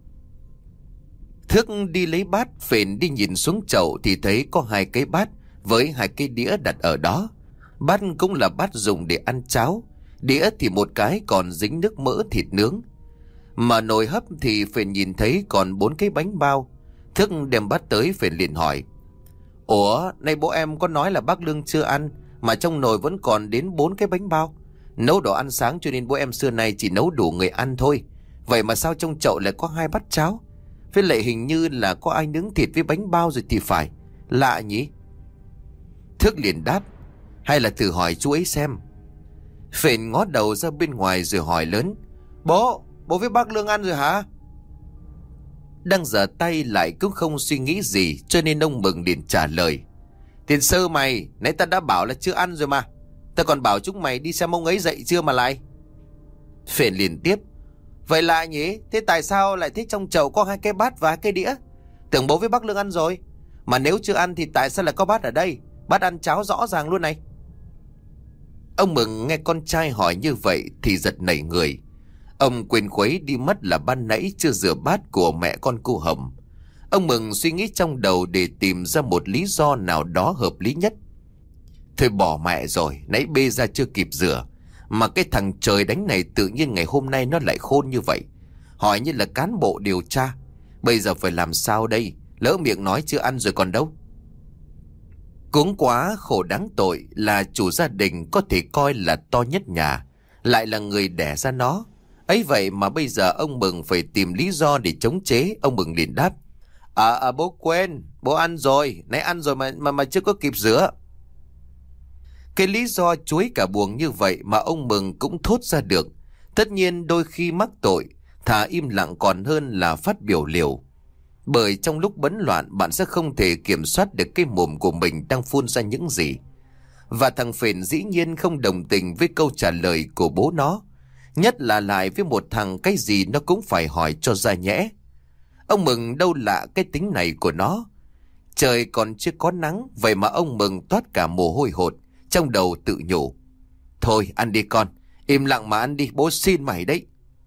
Speaker 1: Thước đi lấy bát. Phền đi nhìn xuống chậu thì thấy có hai cái bát với hai cái đĩa đặt ở đó. Bát cũng là bát dùng để ăn cháo, đĩa thì một cái còn dính nước mỡ thịt nướng. Mà nồi hấp thì Phền nhìn thấy còn bốn cái bánh bao. Thước đem bát tới, Phền liền hỏi: Ủa, nay bố em có nói là bác Lương chưa ăn, mà trong nồi vẫn còn đến bốn cái bánh bao. Nấu đồ ăn sáng cho nên bố em xưa nay chỉ nấu đủ người ăn thôi. Vậy mà sao trong chậu lại có hai bát cháo? Với lại hình như là có ai nướng thịt với bánh bao rồi thì phải. Lạ nhỉ? Thước liền đáp: Hay là thử hỏi chú ấy xem. Phền ngó đầu ra bên ngoài rồi hỏi lớn: Bố, bố với bác Lương ăn rồi hả? Đang giở tay lại cũng không suy nghĩ gì, cho nên ông Mừng liền trả lời: Tiền sơ mày, nãy ta đã bảo là chưa ăn rồi mà. Ta còn bảo chúng mày đi xem ông ấy dậy chưa mà lại. Phền liền tiếp: Vậy lạ nhỉ? Thế tại sao lại thấy trong chậu có hai cái bát và hai cái đĩa? Tưởng bố với bác Lương ăn rồi. Mà nếu chưa ăn thì tại sao lại có bát ở đây? Bát ăn cháo rõ ràng luôn này. Ông Mừng nghe con trai hỏi như vậy thì giật nảy người. Ông quên khuấy đi mất là ban nãy chưa rửa bát của mẹ con cô Hồng. Ông Mừng suy nghĩ trong đầu để tìm ra một lý do nào đó hợp lý nhất. Thôi bỏ mẹ rồi, nãy bê ra chưa kịp rửa. Mà cái thằng trời đánh này tự nhiên ngày hôm nay nó lại khôn như vậy. Hỏi như là cán bộ điều tra. Bây giờ phải làm sao đây? Lỡ miệng nói chưa ăn rồi còn đâu. Cuống quá khổ đáng tội, là chủ gia đình có thể coi là to nhất nhà, lại là người đẻ ra nó. Ấy vậy mà bây giờ ông Mừng phải tìm lý do để chống chế. Ông Mừng liền đáp: À, à bố quên, bố ăn rồi, nãy ăn rồi mà mà mà chưa có kịp rửa. Cái lý do chuối cả buồng như vậy mà ông Mừng cũng thốt ra được. Tất nhiên đôi khi mắc tội, thà im lặng còn hơn là phát biểu liều. Bởi trong lúc bấn loạn, bạn sẽ không thể kiểm soát được cái mồm của mình đang phun ra những gì. Và thằng Phền dĩ nhiên không đồng tình với câu trả lời của bố nó. Nhất là lại với một thằng cái gì nó cũng phải hỏi cho ra nhẽ. Ông Mừng đâu lạ cái tính này của nó. Trời còn chưa có nắng, vậy mà ông Mừng toát cả mồ hôi hột, trong đầu tự nhủ: Thôi ăn đi con, im lặng mà ăn đi, bố xin mày đấy.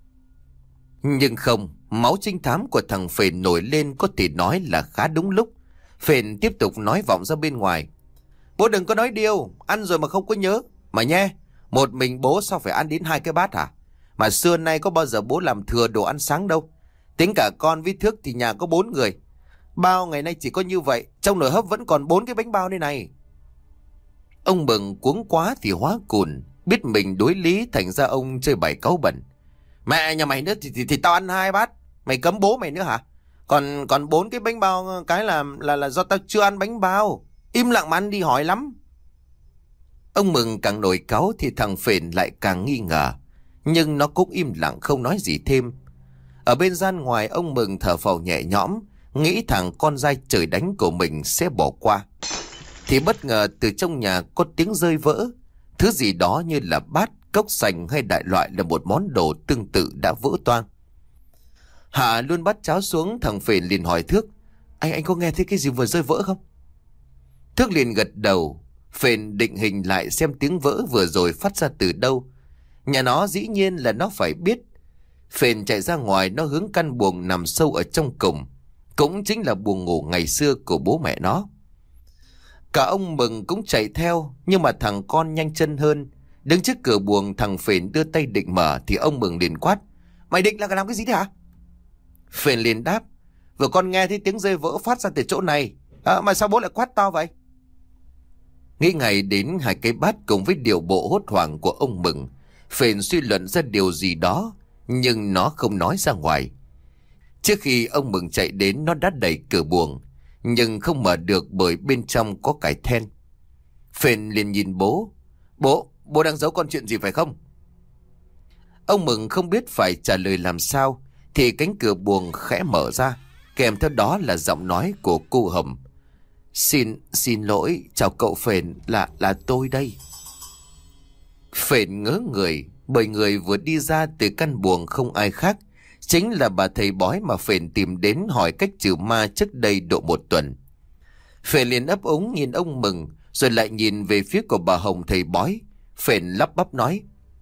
Speaker 1: Nhưng không, máu trinh thám của thằng Phền nổi lên có thể nói là khá đúng lúc. Phền tiếp tục nói vọng ra bên ngoài: Bố đừng có nói điêu, ăn rồi mà không có nhớ. Mà nhé, một mình bố sao phải ăn đến hai cái bát hả? Mà xưa nay có bao giờ bố làm thừa đồ ăn sáng đâu. Tính cả con với Thước thì nhà có bốn người. Bao ngày nay chỉ có như vậy, trong nồi hấp vẫn còn bốn cái bánh bao đây này. Ông Mừng cuống quá thì hóa cùn, biết mình đối lý, thành ra ông chơi bài cáu bẩn: Mẹ nhà mày nữa thì, thì, thì tao ăn hai bát. Mày cấm bố mày nữa hả? Còn còn bốn cái bánh bao cái là là là do tao chưa ăn bánh bao. Im lặng mà ăn đi, hỏi lắm. Ông Mừng càng nổi cáu thì thằng Phền lại càng nghi ngờ. Nhưng nó cũng im lặng không nói gì thêm. Ở bên gian ngoài, ông Mừng thở phào nhẹ nhõm, nghĩ thằng con dai trời đánh của mình sẽ bỏ qua. Thì bất ngờ từ trong nhà có tiếng rơi vỡ. Thứ gì đó như là bát, cốc sành hay đại loại là một món đồ tương tự đã vỡ toang. Hạ luôn bắt cháo xuống, thằng Phền liền hỏi Thước: Anh anh có nghe thấy cái gì vừa rơi vỡ không? Thước liền gật đầu. Phền định hình lại xem tiếng vỡ vừa rồi phát ra từ đâu. Nhà nó dĩ nhiên là nó phải biết. Phền chạy ra ngoài, nó hướng căn buồng nằm sâu ở trong cùng, cũng chính là buồng ngủ ngày xưa của bố mẹ nó. Cả ông Mừng cũng chạy theo, nhưng mà thằng con nhanh chân hơn. Đứng trước cửa buồng, thằng Phền đưa tay định mở thì ông Mừng liền quát: Mày định là làm cái gì thế hả? Phền liền đáp: Vừa con nghe thấy tiếng rơi vỡ phát ra từ chỗ này. À, mà sao bố lại quát to vậy? Nghĩ ngay đến hai cái bát cùng với điều bộ hốt hoảng của ông Mừng, Phền suy luận ra điều gì đó, nhưng nó không nói ra ngoài. Trước khi ông Mừng chạy đến, nó đã đẩy cửa buồng, nhưng không mở được bởi bên trong có cài then. Phền liền nhìn bố: Bố, bố đang giấu con chuyện gì phải không? Ông Mừng không biết phải trả lời làm sao, thì cánh cửa buồng khẽ mở ra, kèm theo đó là giọng nói của cô Hồng: Xin, xin lỗi, chào cậu Phền, là, là tôi đây. Phền ngớ người, bởi người vừa đi ra từ căn buồng không ai khác, chính là bà thầy bói mà Phền tìm đến hỏi cách trừ ma trước đây độ một tuần. Phền liền ấp úng nhìn ông Mừng, rồi lại nhìn về phía của bà Hồng thầy bói. Phền lắp bắp nói: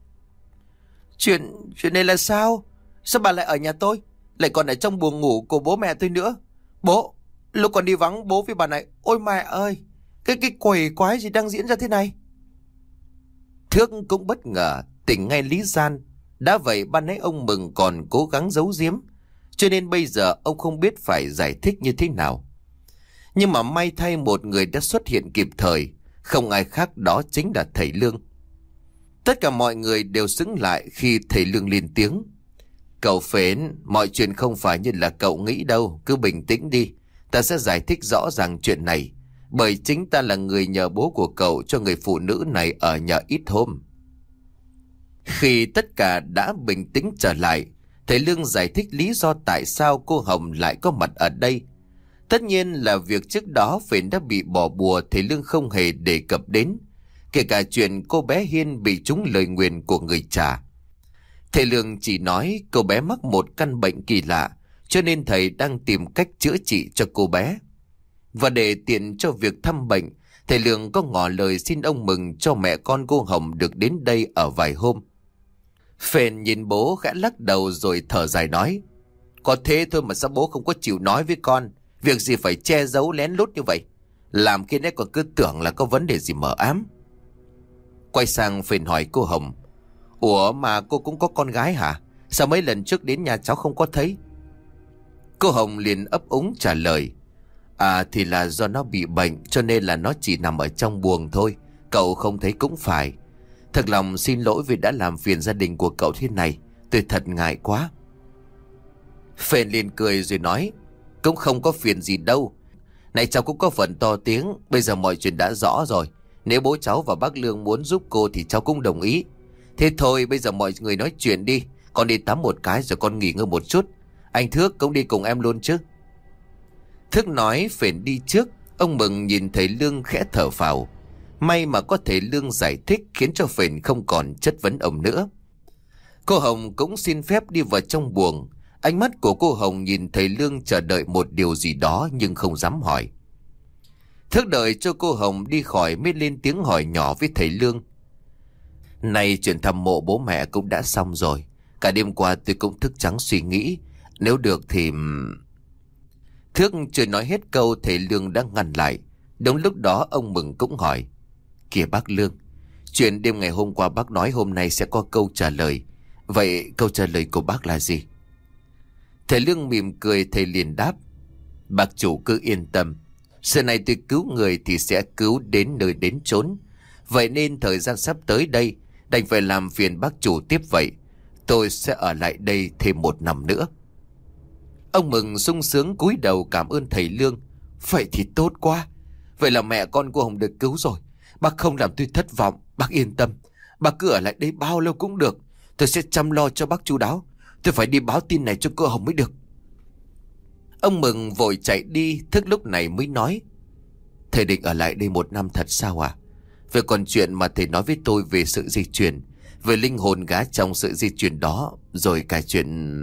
Speaker 1: Chuyện, chuyện này là sao? Sao bà lại ở nhà tôi, lại còn ở trong buồng ngủ của bố mẹ tôi nữa? Bố, lúc còn đi vắng bố với bà này, ôi mẹ ơi, cái cái quỷ quái gì đang diễn ra thế này? Thước cũng bất ngờ tỉnh ngay lý gian. Đã vậy ban nãy ông Mừng còn cố gắng giấu giếm, cho nên bây giờ ông không biết phải giải thích như thế nào. Nhưng mà may thay một người đã xuất hiện kịp thời, không ai khác đó chính là thầy Lương. Tất cả mọi người đều sững lại khi thầy Lương lên tiếng: Cậu Phến, mọi chuyện không phải như là cậu nghĩ đâu, cứ bình tĩnh đi. Ta sẽ giải thích rõ ràng chuyện này, bởi chính ta là người nhờ bố của cậu cho người phụ nữ này ở nhà ít hôm. Khi tất cả đã bình tĩnh trở lại, thầy Lương giải thích lý do tại sao cô Hồng lại có mặt ở đây. Tất nhiên là việc trước đó Phến đã bị bỏ bùa, thầy Lương không hề đề cập đến, kể cả chuyện cô bé Hiên bị trúng lời nguyền của người trà. Thầy Lương chỉ nói cô bé mắc một căn bệnh kỳ lạ, cho nên thầy đang tìm cách chữa trị cho cô bé. Và để tiện cho việc thăm bệnh, thầy Lương có ngỏ lời xin ông Mừng cho mẹ con cô Hồng được đến đây ở vài hôm. Phền nhìn bố khẽ lắc đầu rồi thở dài nói: Có thế thôi mà sao bố không có chịu nói với con? Việc gì phải che giấu lén lút như vậy, làm khi nãy còn cứ tưởng là có vấn đề gì mờ ám. Quay sang Phền hỏi cô Hồng: Ủa mà cô cũng có con gái hả? Sao mấy lần trước đến nhà cháu không có thấy? Cô Hồng liền ấp úng trả lời: À thì là do nó bị bệnh cho nên là nó chỉ nằm ở trong buồng thôi. Cậu không thấy cũng phải. Thật lòng xin lỗi vì đã làm phiền gia đình của cậu thế này. Tôi thật ngại quá. Phền liền cười rồi nói, cũng không có phiền gì đâu. Này cháu cũng có phần to tiếng. Bây giờ mọi chuyện đã rõ rồi. Nếu bố cháu và bác Lương muốn giúp cô thì cháu cũng đồng ý. Thế thôi bây giờ mọi người nói chuyện đi. Con đi tắm một cái rồi con nghỉ ngơi một chút. Anh Thước cũng đi cùng em luôn chứ? Thước nói Phền đi trước. Ông Mừng nhìn thấy Lương khẽ thở phào. May mà có thể Lương giải thích khiến cho Phền không còn chất vấn ông nữa. Cô Hồng cũng xin phép đi vào trong buồng. Ánh mắt của cô Hồng nhìn thấy Lương chờ đợi một điều gì đó nhưng không dám hỏi. Thước đợi cho cô Hồng đi khỏi mới lên tiếng hỏi nhỏ với thầy Lương. Này chuyện thăm mộ bố mẹ cũng đã xong rồi. Cả đêm qua tôi cũng thức trắng suy nghĩ. Nếu được thì... Thước chưa nói hết câu thầy Lương đã ngăn lại. Đúng lúc đó ông Mừng cũng hỏi. Kìa bác Lương, chuyện đêm ngày hôm qua bác nói hôm nay sẽ có câu trả lời. Vậy câu trả lời của bác là gì? Thầy Lương mỉm cười, thầy liền đáp. Bác chủ cứ yên tâm. Xưa này tôi cứu người thì sẽ cứu đến nơi đến chốn. Vậy nên thời gian sắp tới đây đành phải làm phiền bác chủ tiếp vậy. Tôi sẽ ở lại đây thêm một năm nữa. Ông Mừng sung sướng cúi đầu cảm ơn thầy Lương. Vậy thì tốt quá. Vậy là mẹ con cô Hồng được cứu rồi. Bác không làm tôi thất vọng. Bác yên tâm. Bác cứ ở lại đây bao lâu cũng được. Tôi sẽ chăm lo cho bác chu đáo. Tôi phải đi báo tin này cho cô Hồng mới được. Ông Mừng vội chạy đi. Thức lúc này mới nói. Thầy định ở lại đây một năm thật sao à? Về còn chuyện mà thầy nói với tôi về sự di chuyển, về linh hồn gã trong sự di chuyển đó, rồi cả chuyện...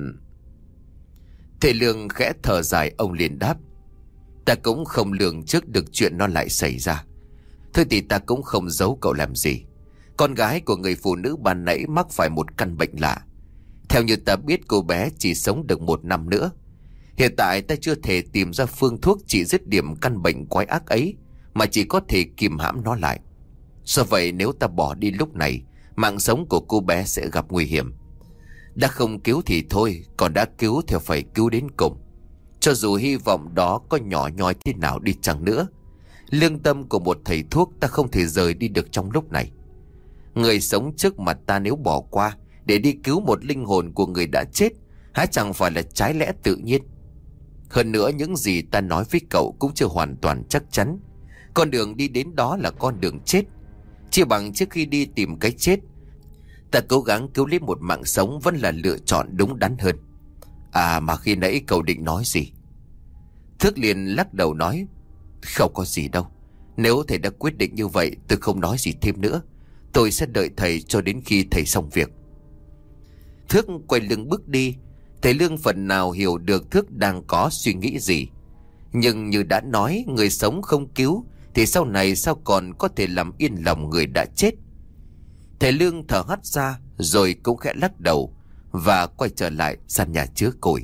Speaker 1: Thầy Lương khẽ thở dài, ông liền đáp. Ta cũng không lường trước được chuyện nó lại xảy ra. Thôi thì ta cũng không giấu cậu làm gì. Con gái của người phụ nữ ban nãy mắc phải một căn bệnh lạ. Theo như ta biết cô bé chỉ sống được một năm nữa. Hiện tại ta chưa thể tìm ra phương thuốc trị dứt điểm căn bệnh quái ác ấy, mà chỉ có thể kìm hãm nó lại. Do vậy nếu ta bỏ đi lúc này, mạng sống của cô bé sẽ gặp nguy hiểm. Đã không cứu thì thôi, còn đã cứu thì phải cứu đến cùng. Cho dù hy vọng đó có nhỏ nhoi thế nào đi chăng nữa, lương tâm của một thầy thuốc ta không thể rời đi được trong lúc này. Người sống trước mặt ta nếu bỏ qua để đi cứu một linh hồn của người đã chết, há chẳng phải là trái lẽ tự nhiên. Hơn nữa những gì ta nói với cậu cũng chưa hoàn toàn chắc chắn. Con đường đi đến đó là con đường chết. Chỉ bằng trước khi đi tìm cái chết, ta cố gắng cứu lấy một mạng sống vẫn là lựa chọn đúng đắn hơn. À mà khi nãy cậu định nói gì? Thước liền lắc đầu nói. Không có gì đâu. Nếu thầy đã quyết định như vậy, tôi không nói gì thêm nữa. Tôi sẽ đợi thầy cho đến khi thầy xong việc. Thước quay lưng bước đi. Thầy Lương phần nào hiểu được Thước đang có suy nghĩ gì. Nhưng như đã nói, người sống không cứu thì sau này sao còn có thể làm yên lòng người đã chết. Thầy Lương thở hắt ra rồi cũng khẽ lắc đầu và quay trở lại gian nhà chứa củi.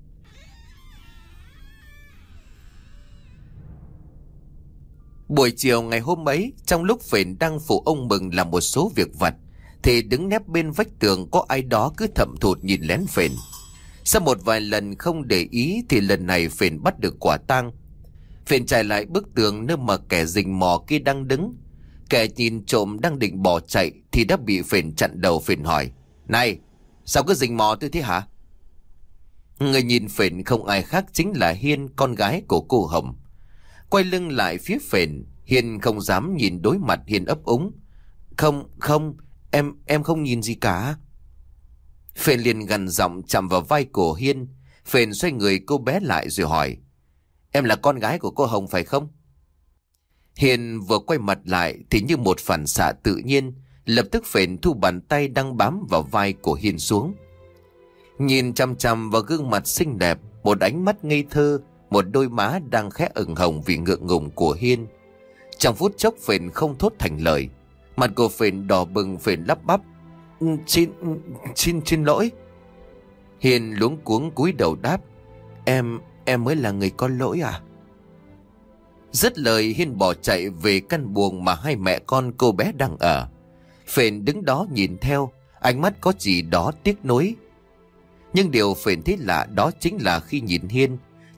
Speaker 1: Buổi chiều ngày hôm ấy, trong lúc Phền đang phụ ông Mừng làm một số việc vặt, thì đứng nép bên vách tường có ai đó cứ thậm thụt nhìn lén Phền. Sau một vài lần không để ý thì lần này Phền bắt được quả tang. Phền chạy lại bức tường nơi mà kẻ rình mò kia đang đứng. Kẻ nhìn trộm đang định bỏ chạy thì đã bị Phền chặn đầu. Phền hỏi. Này, sao cứ rình mò tôi thế hả? Người nhìn Phền không ai khác chính là Hiên, con gái của cô Hồng. Quay lưng lại phía Phền, Hiên không dám nhìn đối mặt. Hiên ấp úng. Không, không, em, em không nhìn gì cả. Phền liền gằn giọng chạm vào vai của Hiên. Phền xoay người cô bé lại rồi hỏi. Em là con gái của cô Hồng phải không? Hiên vừa quay mặt lại thì như một phản xạ tự nhiên, lập tức Phền thu bàn tay đang bám vào vai của Hiên xuống. Nhìn chăm chăm vào gương mặt xinh đẹp, một ánh mắt ngây thơ, một đôi má đang khẽ ửng hồng vì ngượng ngùng của Hiên. Trong phút chốc Phền không thốt thành lời. Mặt của Phền đỏ bừng. Phền lắp bắp. Xin, xin, xin lỗi. Hiên luống cuống cúi đầu đáp. Em, em mới là người có lỗi à? Dứt lời Hiên bỏ chạy về căn buồng mà hai mẹ con cô bé đang ở. Phền đứng đó nhìn theo, ánh mắt có gì đó tiếc nuối. Nhưng điều Phền thấy lạ đó chính là khi nhìn Hiên,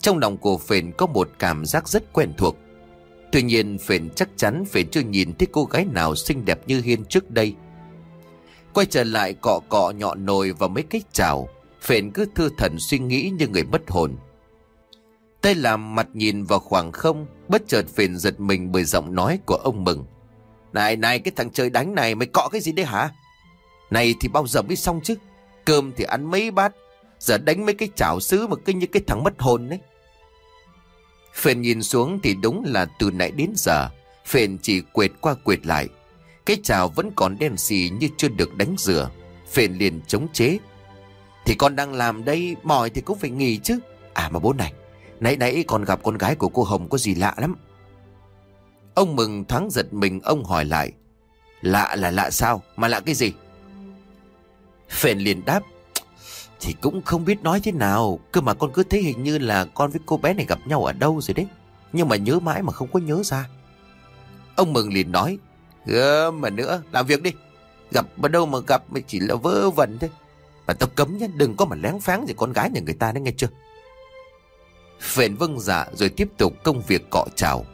Speaker 1: Trong lòng của Phền có một cảm giác rất quen thuộc. Tuy nhiên Phền chắc chắn Phền chưa nhìn thấy cô gái nào xinh đẹp như Hiên trước đây. Quay trở lại cọ cọ nhọn nồi và mấy cái chảo, Phền cứ thư thần suy nghĩ như người mất hồn. Tay làm mặt nhìn vào khoảng không, bất chợt Phền giật mình bởi giọng nói của ông Mừng. Này này, cái thằng trời đánh này, mày cọ cái gì đấy hả? Này thì bao giờ mới xong chứ? Cơm thì ăn mấy bát, giờ đánh mấy cái chảo sứ mà cứ như cái thằng mất hồn đấy. Phền nhìn xuống thì đúng là từ nãy đến giờ Phền chỉ quệt qua quệt lại. Cái chảo vẫn còn đen xì như chưa được đánh rửa. Phền liền chống chế. Thì con đang làm đây, mỏi thì cũng phải nghỉ chứ. À mà bố này, nãy nãy còn gặp con gái của cô Hồng có gì lạ lắm. Ông Mừng thoáng giật mình, ông hỏi lại. Lạ là lạ sao? Mà lạ cái gì? Phền liền đáp. Thì cũng không biết nói thế nào. Cơ mà con cứ thấy hình như là con với cô bé này gặp nhau ở đâu rồi đấy. Nhưng mà nhớ mãi mà không có nhớ ra. Ông Mừng liền nói. Gơ mà nữa, làm việc đi. Gặp ở đâu mà gặp mà chỉ là vớ vẩn thôi. Mà tao cấm nhá, đừng có mà lén pháng gì con gái nhà người ta đấy, nghe chưa? Phền vâng dạ rồi tiếp tục công việc cọ chảo.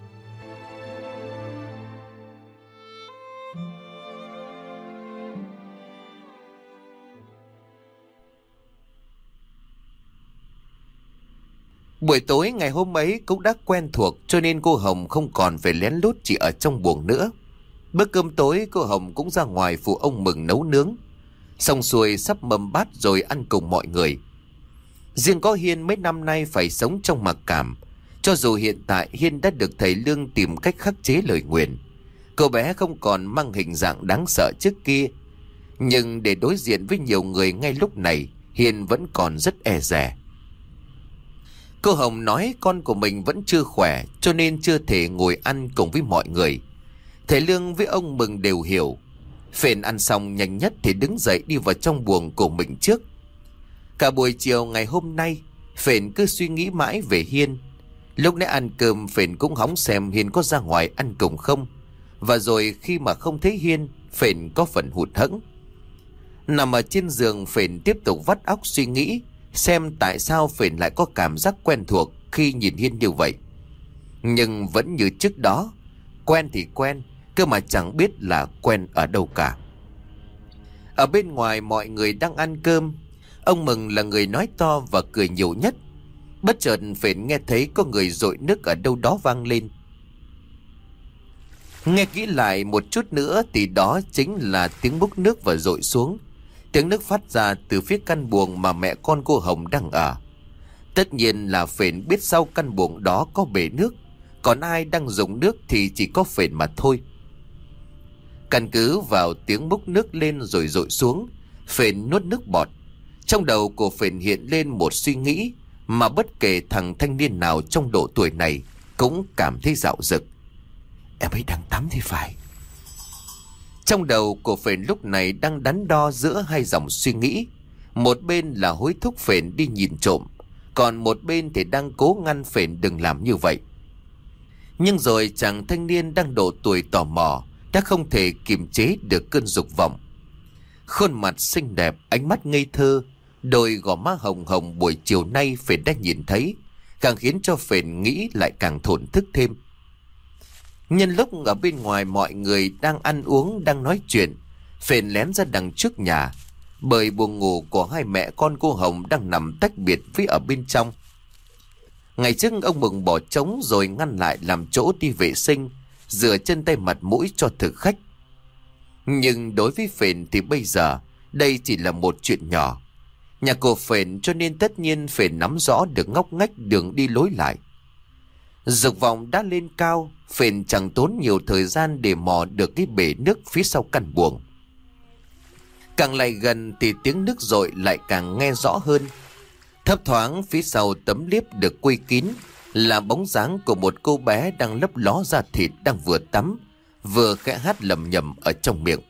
Speaker 1: Buổi tối ngày hôm ấy cũng đã quen thuộc, cho nên cô Hồng không còn phải lén lút chỉ ở trong buồng nữa. Bữa cơm tối cô Hồng cũng ra ngoài phụ ông Mừng nấu nướng. Xong xuôi sắp mâm bát rồi ăn cùng mọi người. Riêng có Hiên mấy năm nay phải sống trong mặc cảm. Cho dù hiện tại Hiên đã được thầy Lương tìm cách khắc chế lời nguyền, cô bé không còn mang hình dạng đáng sợ trước kia. Nhưng để đối diện với nhiều người ngay lúc này, Hiên vẫn còn rất e dè. Cô Hồng nói con của mình vẫn chưa khỏe, cho nên chưa thể ngồi ăn cùng với mọi người. Thầy Lương với ông Mừng đều hiểu. Phền ăn xong nhanh nhất thì đứng dậy đi vào trong buồng của mình trước. Cả buổi chiều ngày hôm nay, Phền cứ suy nghĩ mãi về Hiên. Lúc nãy ăn cơm Phền cũng hóng xem Hiên có ra ngoài ăn cùng không. Và rồi khi mà không thấy Hiên, Phền có phần hụt hẫng. Nằm ở trên giường, Phền tiếp tục vắt óc suy nghĩ xem tại sao Phền lại có cảm giác quen thuộc khi nhìn Hiên như vậy. Nhưng vẫn như trước đó, quen thì quen, cơ mà chẳng biết là quen ở đâu cả. Ở bên ngoài mọi người đang ăn cơm. Ông Mừng là người nói to và cười nhiều nhất. Bất chợt Phền nghe thấy có người dội nước ở đâu đó vang lên. Nghe kỹ lại một chút nữa thì đó chính là tiếng múc nước và dội xuống. Tiếng nước phát ra từ phía căn buồng mà mẹ con cô Hồng đang ở. Tất nhiên là Phền biết sau căn buồng đó có bể nước, còn ai đang dùng nước thì chỉ có Phền mà thôi. Căn cứ vào tiếng múc nước lên rồi dội xuống, Phền nuốt nước bọt. Trong đầu của Phền hiện lên một suy nghĩ mà bất kể thằng thanh niên nào trong độ tuổi này cũng cảm thấy dạo dực. Em ấy đang tắm thì phải. Trong đầu của Phền lúc này đang đắn đo giữa hai dòng suy nghĩ. Một bên là hối thúc Phền đi nhìn trộm, còn một bên thì đang cố ngăn Phền đừng làm như vậy. Nhưng rồi chàng thanh niên đang độ tuổi tò mò đã không thể kiềm chế được cơn dục vọng. Khuôn mặt xinh đẹp, ánh mắt ngây thơ, đôi gò má hồng hồng buổi chiều nay Phền đã nhìn thấy, càng khiến cho Phền nghĩ lại càng thổn thức thêm. Nhân lúc ở bên ngoài mọi người đang ăn uống, đang nói chuyện, Phền lén ra đằng trước nhà, bởi buồng ngủ của hai mẹ con cô Hồng đang nằm tách biệt với ở bên trong. Ngày trước ông Mừng bỏ trống rồi ngăn lại làm chỗ đi vệ sinh, rửa chân tay mặt mũi cho thực khách. Nhưng đối với Phền thì bây giờ đây chỉ là một chuyện nhỏ. Nhà của Phền cho nên tất nhiên Phền nắm rõ được ngóc ngách đường đi lối lại. Dục vọng đã lên cao, Phền chẳng tốn nhiều thời gian để mò được cái bể nước phía sau căn buồng. Càng lại gần thì tiếng nước dội lại càng nghe rõ hơn. Thấp thoáng phía sau tấm liếp được quây kín là bóng dáng của một cô bé đang lấp ló da thịt, đang vừa tắm vừa khẽ hát lầm nhầm ở trong miệng.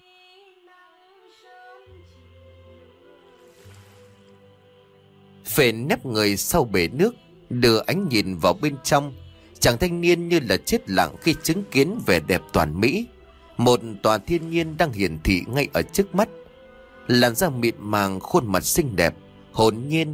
Speaker 1: Phền nép người sau bể nước, đưa ánh nhìn vào bên trong. Chàng thanh niên như là chết lặng khi chứng kiến vẻ đẹp toàn mỹ, một tòa thiên nhiên đang hiển thị ngay ở trước mắt. Làn da mịn màng, khuôn mặt xinh đẹp, hồn nhiên,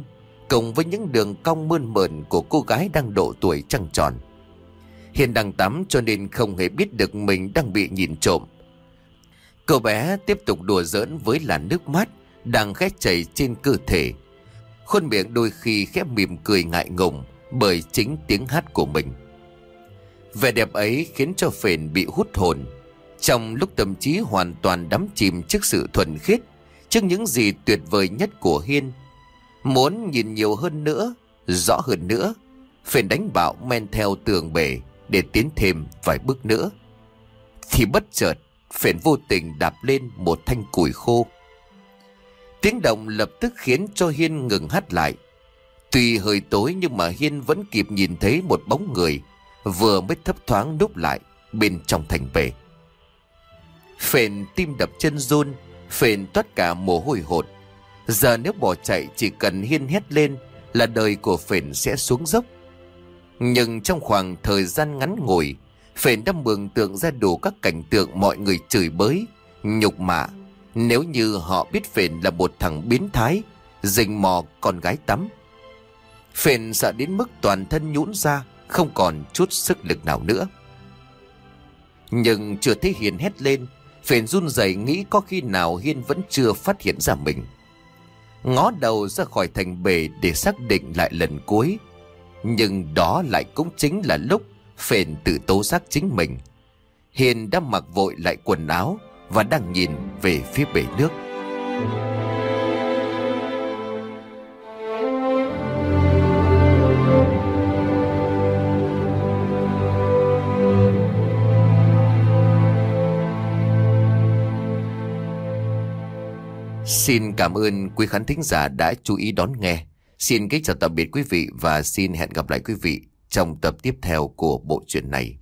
Speaker 1: cùng với những đường cong mơn mởn của cô gái đang độ tuổi trăng tròn. Hiền đang tắm cho nên không hề biết được mình đang bị nhìn trộm. Cô bé tiếp tục đùa giỡn với làn nước mát đang khẽ chảy trên cơ thể. Khuôn miệng đôi khi khẽ mỉm cười ngại ngùng bởi chính tiếng hát của mình. Vẻ đẹp ấy khiến cho Phền bị hút hồn, trong lúc tâm trí hoàn toàn đắm chìm trước sự thuần khiết, trước những gì tuyệt vời nhất của Hiên. Muốn nhìn nhiều hơn nữa, rõ hơn nữa, Phền đánh bạo men theo tường bể để tiến thêm vài bước nữa. Thì bất chợt Phền vô tình đạp lên một thanh củi khô. Tiếng động lập tức khiến cho Hiên ngừng hắt lại. Tuy hơi tối nhưng mà Hiên vẫn kịp nhìn thấy một bóng người vừa mới thấp thoáng núp lại bên trong thành bể. Phền tim đập chân run, Phền toát cả mồ hôi hột. Giờ nếu bỏ chạy chỉ cần Hiên hét lên là đời của Phền sẽ xuống dốc. Nhưng trong khoảng thời gian ngắn ngủi, Phền đã mường tượng ra đủ các cảnh tượng mọi người chửi bới, nhục mạ, nếu như họ biết Phền là một thằng biến thái, rình mò con gái tắm. Phền sợ đến mức toàn thân nhũn ra, không còn chút sức lực nào nữa. Nhưng chưa thấy Hiền hét lên, Phền run rẩy nghĩ có khi nào Hiên vẫn chưa phát hiện ra mình. Ngó đầu ra khỏi thành bể để xác định lại lần cuối. Nhưng đó lại cũng chính là lúc Phền tự tố giác chính mình. Hiền đã mặc vội lại quần áo và đang nhìn về phía bể nước. Xin cảm ơn quý khán thính giả đã chú ý đón nghe. Xin kính chào tạm biệt quý vị và xin hẹn gặp lại quý vị trong tập tiếp theo của bộ truyện này.